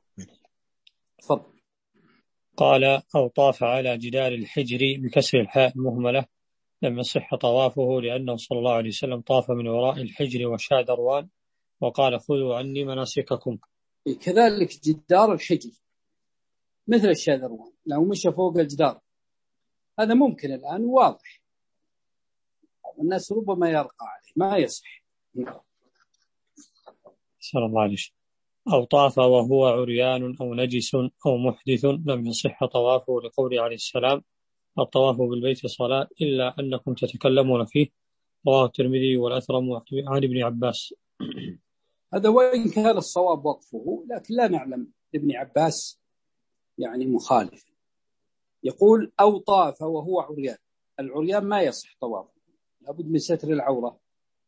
تفضل. قال أو طاف على جدار الحجر بكسر الحاء المهملة لم يصح طوافه، لأنه صلى الله عليه وسلم طاف من وراء الحجر والشاذروان وقال خذوا عني مناسككم. كذلك جدار الحجر مثل الشاذروان لو مشى فوق الجدار هذا ممكن الآن واضح، الناس ربما يرقى عليه، ما يصح. صلى الله عليه وسلم. أو طاف وهو عريان أو نجس أو محدث لم يصح طوافه، لقوله عليه السلام الطواف بالبيت صلاة إلا أنكم تتكلمون فيه، رواه الترمذي والأثرم عن ابن عباس. هذا وإن كان الصواب وقفه، لكن لا نعلم ابن عباس يعني مخالف. يقول أو طاف وهو عريان، العريان ما يصح طوافه، لابد من ستر العورة،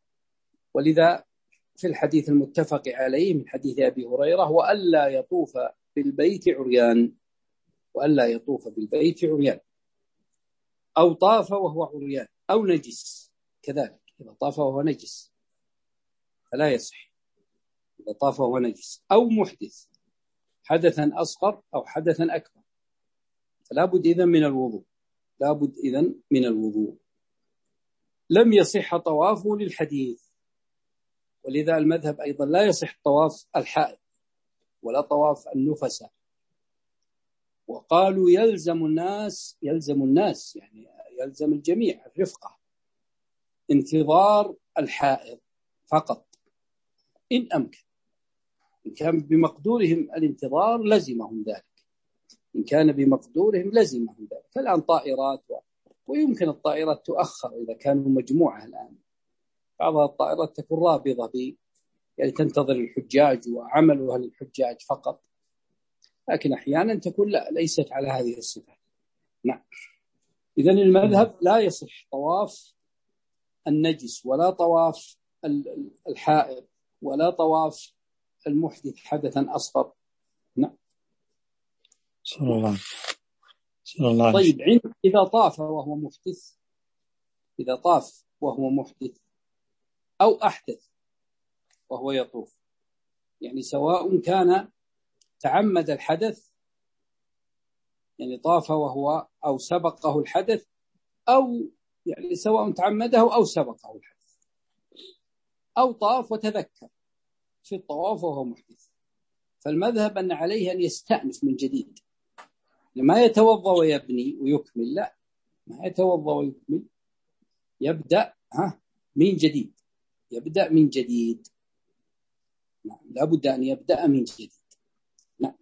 ولذا في الحديث المتفق عليه من حديث أبي هريرة وألا يطوف بالبيت عريان، وألا يطوف بالبيت عريان. أو طاف وهو عريان أو نجس، كذلك إذا طاف وهو نجس فلا يصح، إذا طاف وهو نجس أو محدث حدثا أصغر أو حدثا أكبر، فلا بد إذن من الوضوء، لا بد إذن من الوضوء. لم يصح طوافه للحديث، ولذا المذهب أيضا لا يصح طواف الحائض ولا طواف النفساء، وقالوا يلزم الناس يلزم الناس يعني يلزم الجميع الرفقة انتظار الحائض فقط إن أمكن، إن كان بمقدورهم الانتظار لزمهم ذلك، إن كان بمقدورهم لزمهم ذلك. الآن طائرات و... ويمكن الطائرات تؤخر إذا كانوا مجموعة، الآن بعض الطائرات تكون رابضة ب يعني تنتظر الحجاج وعملها للحجاج فقط، لكن أحيانا تكون لا ليست على هذه الصفة. نعم. إذن المذهب لا يصح طواف النجس ولا طواف الحائض ولا طواف المحدث حدثا أصغر. نعم. صلى الله صلى الله. طيب عند إذا طاف وهو محدث، إذا طاف وهو محدث أو أحدث وهو يطوف، يعني سواء كان تعمد الحدث يعني طاف وهو أو سبقه الحدث، أو يعني سواء تعمده أو سبقه الحدث، أو طاف وتذكر في الطواف وهو محدث، فالمذهب أن عليه أن يستأنف من جديد، ما يتوضأ ويبني ويكمل، لا، ما يتوضأ ويكمل، يبدأ ها من جديد، يبدأ من جديد. لا بد أن يبدأ من جديد. نعم.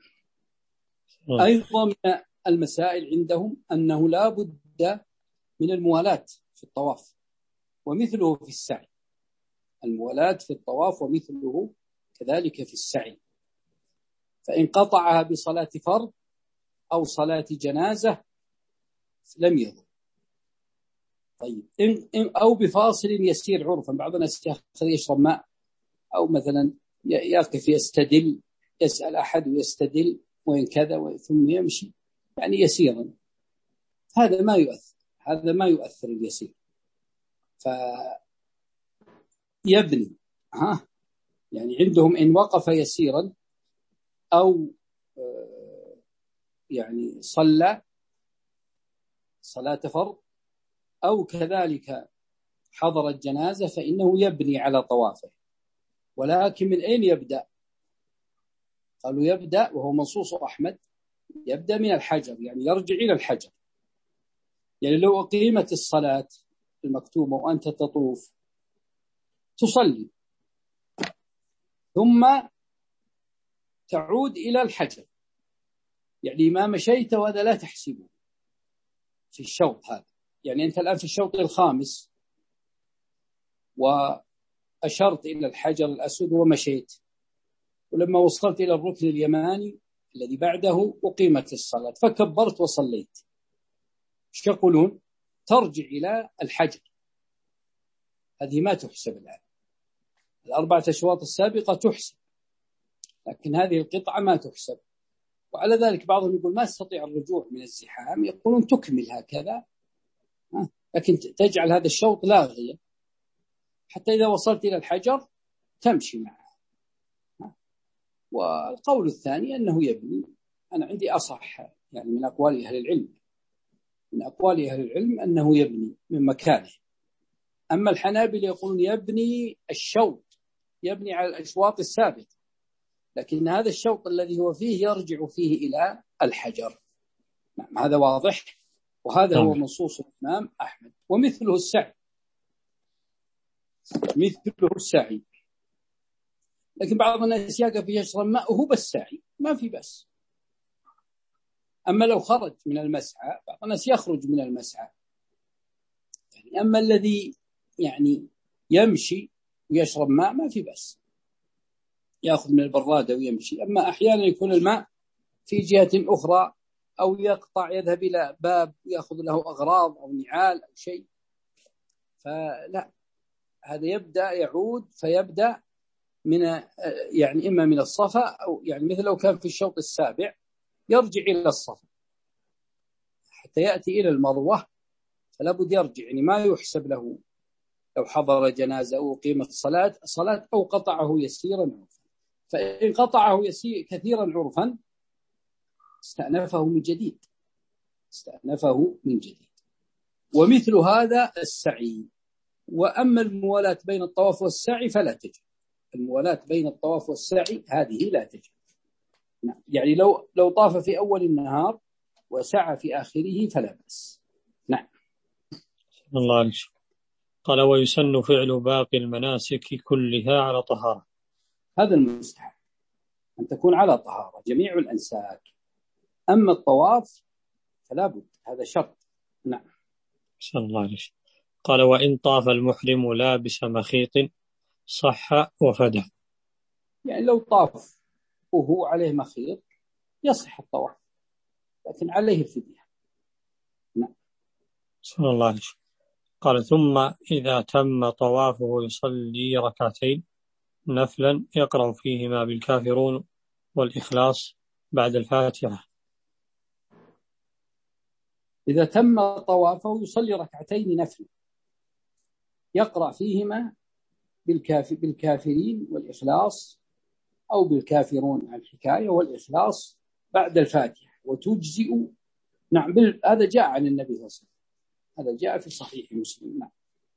أيضا من المسائل عندهم أنه لا بد من الموالاة في الطواف ومثله في السعي، الموالاة في الطواف ومثله كذلك في السعي، فإن قطعها بصلاة فرض أو صلاة جنازة لم يضر. طيب إن إن أو بفاصل يسير عرفا، بعض الناس يشرب ماء أو مثلا يقف يستدل، يسأل أحد ويستدل وين كذا ثم يمشي يعني يسيرا، هذا ما يؤثر، هذا ما يؤثر اليسير. فيبني ها يعني عندهم إن وقف يسيرا أو يعني صلى صلاة فرض أو كذلك حضر الجنازة فإنه يبني على طوافه. ولكن من أين يبدأ؟ قالوا يبدأ، وهو منصوص أحمد، يبدأ من الحجر، يعني يرجع إلى الحجر. يعني لو أقيمت الصلاة المكتوبة وأنت تطوف تصلي ثم تعود إلى الحجر، يعني ما مشيت وهذا لا تحسبه في الشوط هذا. يعني أنت الآن في الشوط الخامس وأشرت إلى الحجر الأسود ومشيت، ولما وصلت إلى الركن اليماني الذي بعده أقيمت الصلاة فكبرت وصليت، ايش يقولون؟ ترجع إلى الحجر، هذه ما تحسب الآن. الأربعة أشواط السابقة تحسب، لكن هذه القطعة ما تحسب. وعلى ذلك بعضهم يقول ما استطيع الرجوع من الزحام، يقولون تكمل هكذا، لكن تجعل هذا الشوط لاغيا حتى إذا وصلت إلى الحجر تمشي معه. والقول الثاني أنه يبني، أنا عندي أصح يعني من أقوال أهل العلم، من أقوال أهل العلم أنه يبني من مكانه. أما الحنابلة يقولون يبني الشوط، يبني على الأشواط السابقة، لكن هذا الشوط الذي هو فيه يرجع فيه إلى الحجر. نعم هذا واضح، وهذا هو منصوص الإمام أحمد. ومثله السعي، مثله السعي، لكن بعض الناس يقف يشرب ماء وهو بالسعي ما في بس. أما لو خرج من المسعى، بعض الناس يخرج من المسعى يعني، أما الذي يعني يمشي ويشرب ماء ما في بس، يأخذ من البرادة ويمشي. أما أحيانا يكون الماء في جهة أخرى أو يقطع يذهب إلى باب يأخذ له أغراض أو نعال أو شيء، فلا، هذا يبدأ يعود فيبدأ من يعني إما من الصفا أو يعني مثل لو كان في الشوط السابع يرجع إلى الصفا حتى يأتي إلى المروة، فلا بد يرجع، يعني ما يحسب له لو حضر جنازة أو قيمة صلاة صلاة أو قطعه يسيرا عرفا. فإن قطعه يسير كثيرا عرفا استأنفه من جديد، استأنفه من جديد. ومثل هذا السعي. وأما الموالاة بين الطواف والسعي فلا تجب، الموالاة بين الطواف والسعي هذه لا تجب. يعني لو لو طاف في أول النهار وسعى في آخره فلا بأس. نعم. الله عليك. قال ويسن فعل باقي المناسك كلها على طهارة. هذا المستحب أن تكون على طهارة جميع الأنساك، أما الطواف فلا بد، هذا شرط. نعم. الله عليك. قال وإن طاف المحرم لابس مخيط صح وفدى. يعني لو طاف وهو عليه مخيط يصح الطواف، لكن عليه الفدية. نعم. صلى الله عليه. قال ثم إذا تم طوافه يصلي ركعتين نفلا يقرأ فيهما بالكافرون والإخلاص بعد الفاتحة. إذا تم طوافه يصلي ركعتين نفلا يقرأ فيهما بالكاف بالكافرين والإخلاص أو بالكافرون عن الحكاية والإخلاص بعد الفاتحة وتجزئ. نعم بال... هذا جاء عن النبي صلى الله عليه وسلم، هذا جاء في صحيح مسلم. نعم.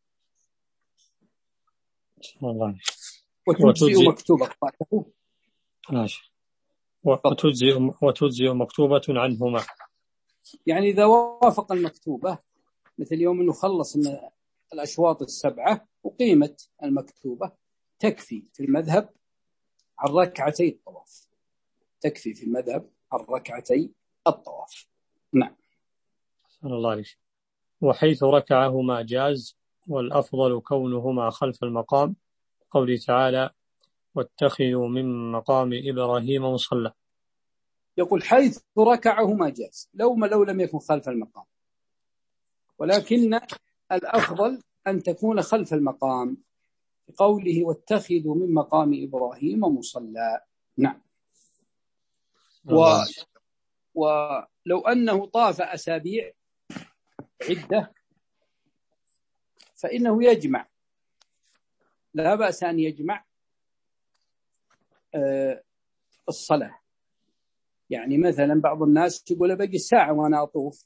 الله. وتجزئ مكتوبة ماشي. وتجزئ وتجزئ مكتوبة عنهما، يعني إذا وافق المكتوبة، مثل يوم أنه خلص من الأشواط السبعة وقيمت المكتوبة تكفي في المذهب عن ركعتي الطواف، تكفي في المذهب عن ركعتي الطواف. نعم. صلى الله عليه. وحيث ركعهما جاز، والأفضل كونهما خلف المقام، قوله تعالى واتخذوا من مقام إبراهيم مصلى. يقول حيث ركعهما جاز لو ما لو لم يكن خلف المقام، ولكن الأفضل أن تكون خلف المقام بقوله واتخذوا من مقام إبراهيم مصلى. نعم. و... ولو أنه طاف أسابيع عدة فإنه يجمع، لا بأس أن يجمع آه الصلاة. يعني مثلا بعض الناس يقول بقي ساعة وأنا أطوف،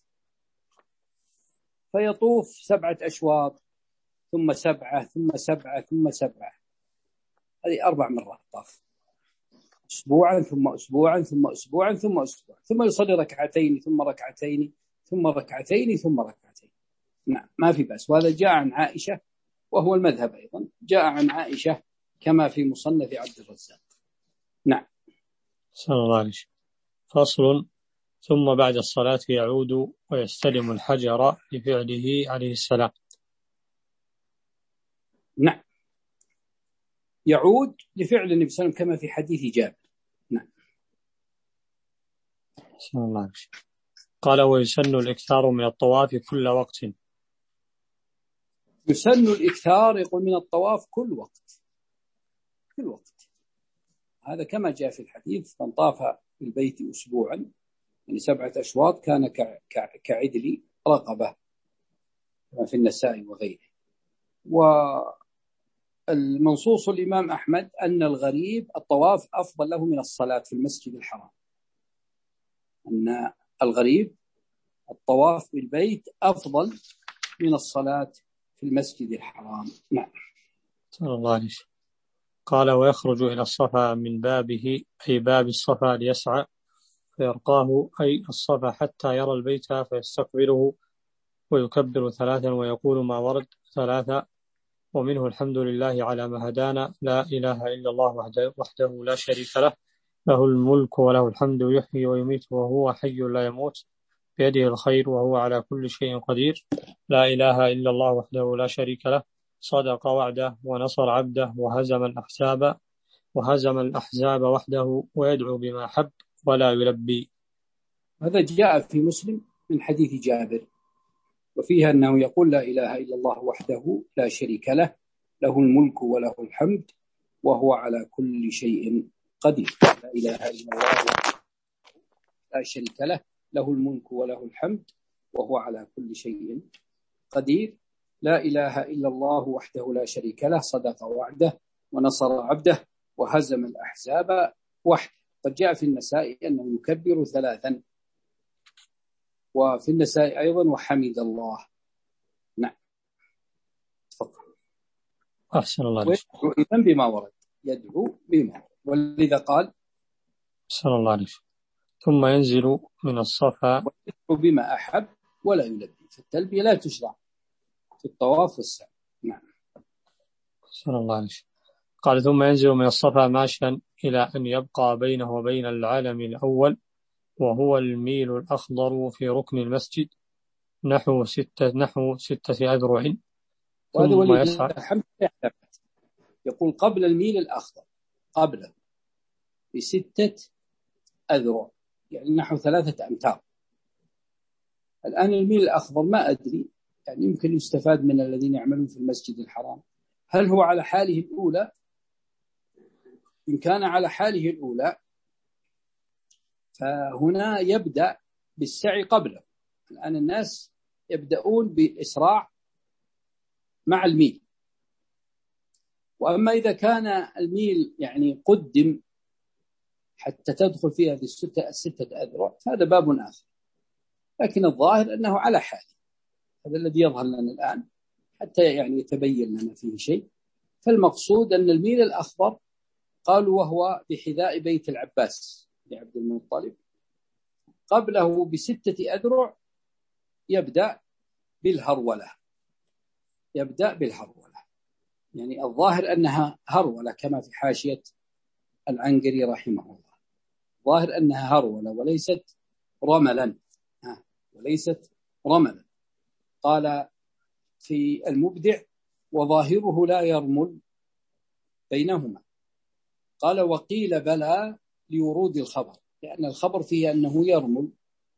فيطوف سبعة أشواط ثم سبعة ثم سبعة ثم سبعة، هذه أربع مرات طاف، أسبوعا ثم أسبوعا ثم أسبوعا ثم أسبوعا، ثم يصلي ركعتين ثم ركعتين ثم ركعتين ثم ركعتين. نعم ما في بأس. وهذا جاء عن عائشة وهو المذهب أيضا، جاء عن عائشة كما في مصنف عبد الرزاق. نعم. صلى الله عليه وسلم. فصل. ثم بعد الصلاة يعود ويستلم الحجر لفعله عليه السلام. نعم يعود لفعل النبي صلى الله عليه وسلم كما في حديث جابر. نعم. صلى الله عليه وسلم. قال ويسن الإكثار من الطواف كل وقت. يسن الإكثار يقول من الطواف كل وقت، كل وقت. هذا كما جاء في الحديث من طاف في البيت أسبوعا يعني سبعة أشواط كان كعدل رقبة كما في النساء وغيره. والمنصوص الإمام أحمد أن الغريب الطواف أفضل له من الصلاة في المسجد الحرام، أن الغريب الطواف بالبيت أفضل من الصلاة في المسجد الحرام. نعم. صلى الله عليه وسلم. قال ويخرج إلى الصفا من بابه أي باب الصفا ليسعى فيرقاه أي الصفا حتى يرى البيت فيستقبله ويكبر ثلاثا ويقول ما ورد ثلاثا ومنه الحمد لله على ما هدانا لا إله إلا الله وحده, وحده لا شريك له له الملك وله الحمد يحيي ويميت وهو حي لا يموت بيده الخير وهو على كل شيء قدير لا إله إلا الله وحده لا شريك له صدق وعده ونصر عبده وهزم الأحزاب وهزم الأحزاب وحده ويدعو بما حب ولا يلبي. هذا جاء في مسلم من حديث جابر وفيها أنه يقول لا إله إلا الله وحده لا شريك له له الملك وله الحمد وهو على كل شيء قدير. لا إله إلا الله لا شريك له له الملك وله الحمد وهو على كل شيء قدير. لا إله إلا الله وحده لا شريك له صدق وعده ونصر عبده وهزم الأحزاب وحده. قد جاء في النساء أنه يكبر ثلاثا وفي النساء أيضا وحمد الله. نعم تفضل. أحسن الله عليك. إذن بما ورد يدعو بما ورد ولذا قال أحسن الله عليك. ثم ينزل من الصفا ويدعو بما أحب ولا يلبي. فالتلبية لا تشرع في الطواف والسعي. نعم. أحسن الله عليك. قال ثم ينزل من الصفا ماشيا إلى أن يبقى بينه وبين العالم الأول وهو الميل الأخضر في ركن المسجد نحو ستة نحو ستة أذرع. وهذا ولله الحمد يقول قبل الميل الأخضر قبله بستة أذرع يعني نحو ثلاثة أمتار. الآن الميل الأخضر ما أدري يعني يمكن يستفاد من الذين يعملون في المسجد الحرام هل هو على حاله الأولى؟ إن كان على حاله الأولى فهنا يبدأ بالسعي قبله. الآن الناس يبدأون بالإسراع مع الميل. وأما إذا كان الميل يعني قدم حتى تدخل فيها هذه الستة الستة أذرع هذا باب آخر، لكن الظاهر أنه على حاله. هذا الذي يظهر لنا الآن حتى يعني يتبين لنا فيه شيء. فالمقصود أن الميل الأخضر قالوا وهو بحذاء بيت العباس لعبد المطلب قبله بستة أذرع يبدأ بالهرولة يبدأ بالهرولة يعني الظاهر أنها هرولة كما في حاشية العنقري رحمه الله. ظاهر أنها هرولة وليست رملا وليست رملا. قال في المبدع وظاهره لا يرمل بينهما. قال وقيل بلى لورود الخبر لأن الخبر فيه أنه يرمل،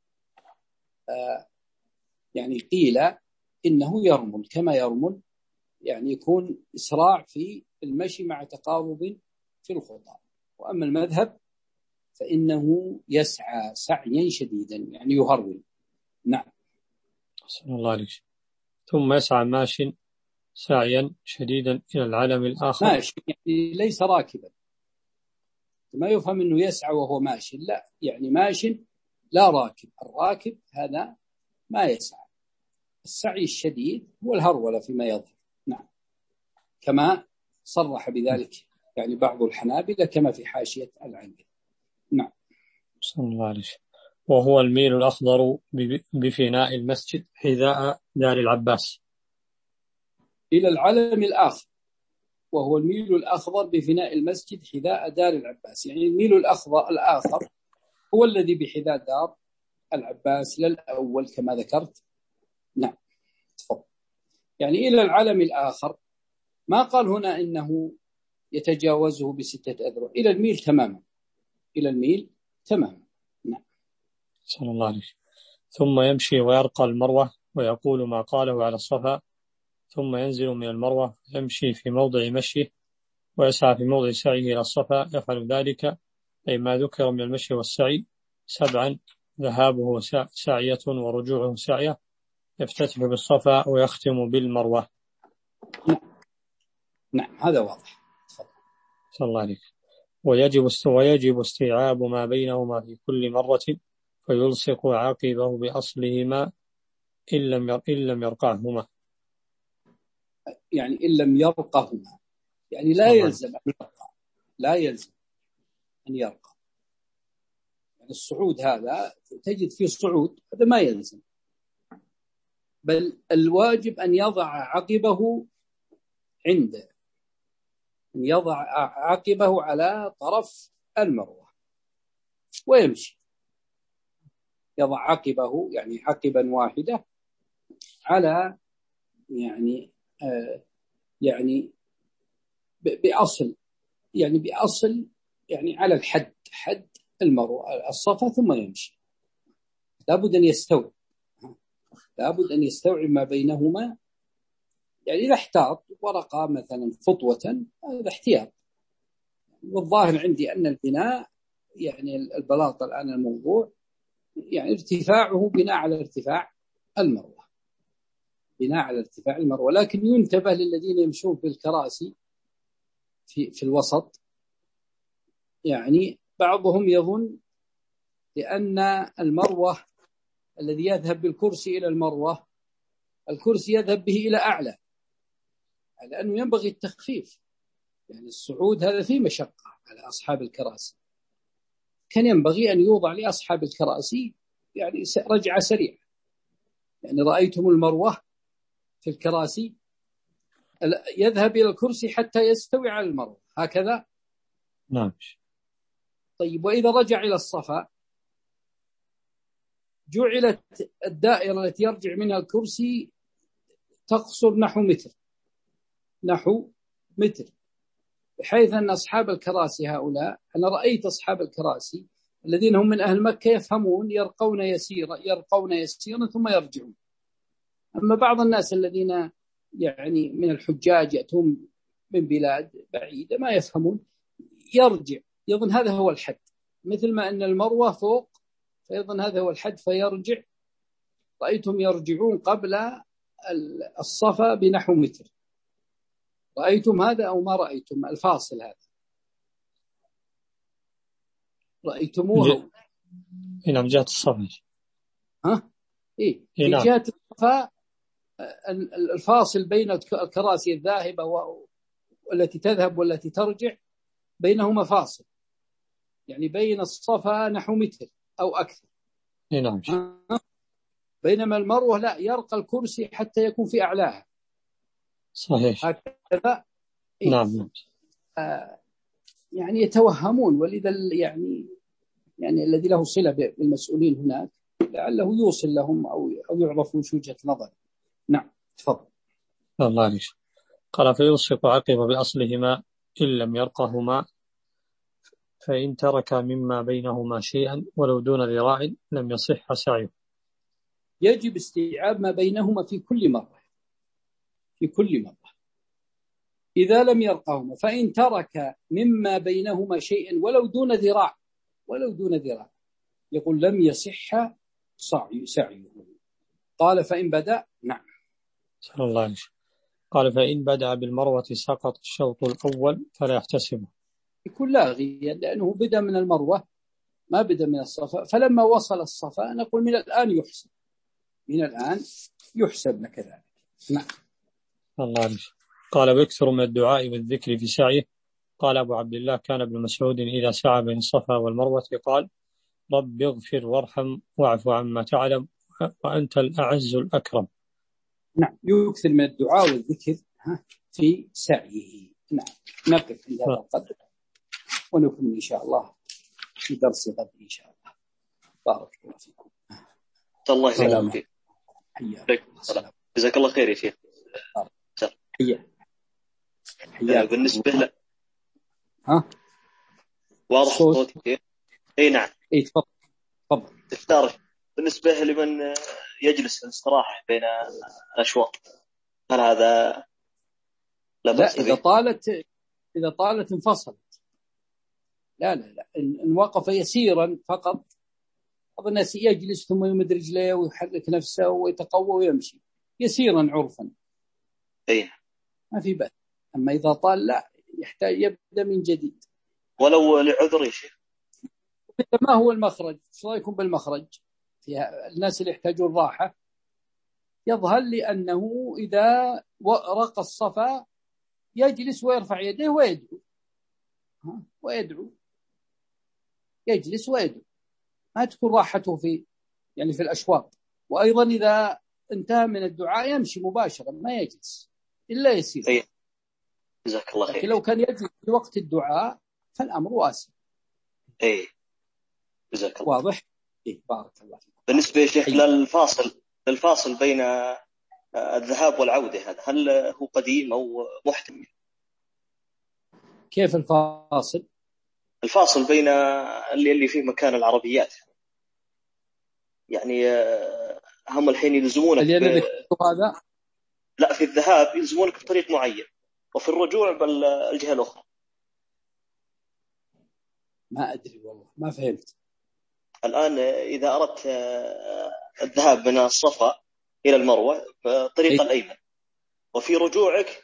آه يعني قيل إنه يرمل كما يرمل، يعني يكون إسراع في المشي مع تقارب في الخطى. وأما المذهب فإنه يسعى سعيا شديدا، يعني يهرول. نعم. صلى الله عليه وسلم. ثم يسعى ماش سعيا شديدا إلى العالم الآخر. ماشي يعني ليس راكبا، ما يفهم أنه يسعى وهو ماشي، لا، يعني ماشي لا راكب. الراكب هذا ما يسعى. السعي الشديد هو الهرولة فيما يظهر. نعم، كما صرح بذلك يعني بعض الحنابلة كما في حاشية العنقري. نعم. صلى الله عليه وسلم. وهو الميل الأخضر بفناء المسجد حذاء دار العباس. إلى العلم الآخر، وهو الميل الأخضر بفناء المسجد حذاء دار العباس، يعني الميل الأخضر الآخر هو الذي بحذاء دار العباس للأول كما ذكرت. نعم تفضل. يعني إلى العلم الآخر، ما قال هنا إنه يتجاوزه بستة أذرع، إلى الميل تماما، إلى الميل تماما. نعم. صلى الله عليه وسلم. ثم يمشي ويرقى المروة ويقول ما قاله على الصفا، ثم ينزل من المروة يمشي في موضع مشيه ويسعى في موضع سعيه إلى الصفا، يفعل ذلك أي ما ذكر من المشي والسعي سبعا، ذهابه سعية ورجوعه سعية، يفتتح بالصفا ويختم بالمروة. نعم, نعم. هذا واضح. صلى الله عليه. ويجب ويجب استيعاب ما بينهما في كل مرة، فيلصق عاقبه بأصلهما إن لم إن لم يرقعهما. يعني إن لم يرقهما، يعني لا يلزم أن يرقى، لا يلزم أن يرقى. يعني الصعود هذا تجد فيه صعود، هذا ما يلزم، بل الواجب أن يضع عقبه عنده، أن يضع عقبه على طرف المروة ويمشي، يضع عقبه يعني عقبا واحدة على يعني آه يعني بأصل يعني بأصل يعني على الحد، حد المروة الصفا، ثم يمشي. لابد أن يستوعب لابد أن يستوعب ما بينهما. يعني إذا احتاط ورقة مثلا خطوة هذا احتياط. والظاهر عندي أن البناء يعني البلاط الآن الموضوع يعني ارتفاعه بناء على ارتفاع المروة، بناء على ارتفاع المروة. لكن ينتبه للذين يمشون في الكراسي في في الوسط، يعني بعضهم يظن لأن المروة الذي يذهب بالكرسي إلى المروة الكرسي يذهب به إلى أعلى، لأنه ينبغي التخفيف. يعني الصعود هذا فيه مشقة على أصحاب الكراسي، كان ينبغي أن يوضع لأصحاب الكراسي يعني رجعة سريعة. يعني رأيتم المروة في الكراسي يذهب إلى الكرسي حتى يستوي على المروة هكذا. نعم. طيب وإذا رجع إلى الصفا جعلت الدائرة التي يرجع منها الكرسي تقصر نحو متر نحو متر بحيث أن أصحاب الكراسي هؤلاء، أنا رأيت أصحاب الكراسي الذين هم من أهل مكة يفهمون يرقون يسيرا يرقون يسيرا ثم يرجعون. أما بعض الناس الذين يعني من الحجاج يأتون من بلاد بعيدة ما يفهمون، يرجع يظن هذا هو الحد، مثل ما أن المروة فوق فيظن هذا هو الحد فيرجع. رأيتهم يرجعون قبل الصفا بنحو متر. رأيتم هذا أو ما رأيتم الفاصل هذا؟ رأيتموه؟ هنا من جهة الصفا. ها؟ إيه في نعم. جهة الصفا الفاصل بين الكراسي الذاهبة والتي تذهب والتي ترجع بينهما فاصل، يعني بين الصفا نحو متر أو أكثر. نعم. بينما المروة لا، يرقى الكرسي حتى يكون في أعلاها. صحيح. هكذا. إيه؟ نعم. آه يعني يتوهمون، ولذا يعني يعني الذي له صلة بالمسؤولين هناك لعله يوصل لهم أو أو يعرفوا وجهة نظر. نعم تفضل. الله عليك. قال فيلصق عقب بأصلهما إن لم يرقهما، فإن ترك مما بينهما شيئا ولو دون ذراع لم يصح سعيه. يجب استيعاب ما بينهما في كل مرة في كل مرة إذا لم يرقهما. فإن ترك مما بينهما شيئا ولو دون ذراع ولو دون ذراع يقول لم يصح سعيه. قال فإن بدأ نعم صلى الله عليه وسلم قال فإن بدأ بالمروة سقط الشوط الأول فلا يحتسبه. يكون لاغيا لأنه بدأ من المروة ما بدأ من الصفا، فلما وصل الصفا نقول من الآن يحسب من الآن يحسب لك ذلك. نعم. الله عليه. قال ويكثر من الدعاء والذكر في سعيه. قال أبو عبد الله كان ابن مسعود إذا سعى بين الصفا والمروة قال رب اغفر وارحم واعف عما تعلم وأنت الأعز الأكرم. نعم يكثر من الدعاء والذكر في سعيه. نعم نقف عند هذا القدر ونكمل إن شاء الله في درس غد إن شاء الله. بارك الله فيكم. الله يسلمك. جزاك الله خير يا شيخ. حياك. بالنسبة له ها واضح صوتي؟ اي نعم. اي تفضل تفضل. تفترض بالنسبة لمن يجلس الاستراحة بين الأشواط هل هذا لا لا إذا طالت إذا طالت انفصلت. لا لا لا إن وقف يسيرا فقط بعض الناس يجلس ثم يمد رجليه ويحرك نفسه ويتقوى ويمشي يسيرا عرفا اي ما في بأس. أما إذا طال لا يحتاج يبدأ من جديد ولو لعذر يا شيخ. ما هو المخرج؟ ايش رايكم بالمخرج في الناس اللي يحتاجون راحة؟ يظهر لي أنه إذا رقى الصفا يجلس ويرفع يديه ويدعو ويدعو يجلس ويدعو ما تكون راحته في يعني في الأشواط. وأيضا إذا انتهى من الدعاء يمشي مباشرة ما يجلس إلا يسير. أيه. جزاك الله خير. لكن لو كان يجلس في وقت الدعاء فالأمر واسع. ايه جزاك الله. واضح. إيه بارك الله فيك. بالنسبة يا شيخ للفاصل للفاصل بين الذهاب والعودة هذا هل هو قديم أو محتمل؟ كيف الفاصل؟ الفاصل بين اللي اللي فيه مكان العربيات يعني هم الحين يلزمونك اللي أنا هذا لا في الذهاب يلزمونك بطريق معين وفي الرجوع بالجهة الأخرى. ما أدري والله ما فهمت. الآن إذا أردت الذهاب من الصفا إلى المروة بطريق الأيمن وفي رجوعك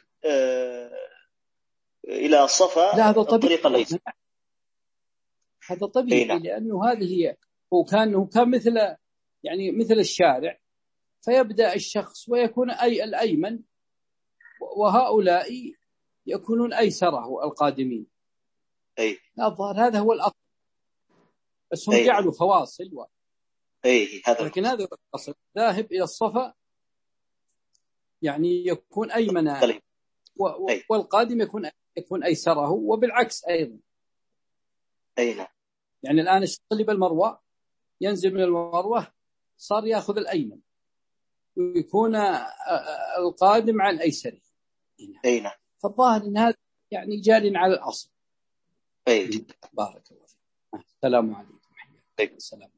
إلى الصفا الطريق الأيسر. هذا طبيعي لأنه هذه هي هو كان كان مثل يعني مثل الشارع فيبدأ الشخص ويكون أي الأيمن وهؤلاء يكونون أيسره القادمين. أي الظاهر هذا هو الأصل بس هم جعلوا فواصل و... أي هذا لكن هذا هو الأصل. ذاهب إلى الصفا يعني يكون أيمن و... و... والقادم يكون يكون أيسره وبالعكس أيضا. أي نعم. يعني الآن الشخص اللي بالمروة ينزل من المروة صار يأخذ الأيمن ويكون القادم عن أيسره. أي نعم. فالظاهر إن هذا يعني جار على الأصل. أي بارك الله فيك. السلام عليكم. عليكم السلام.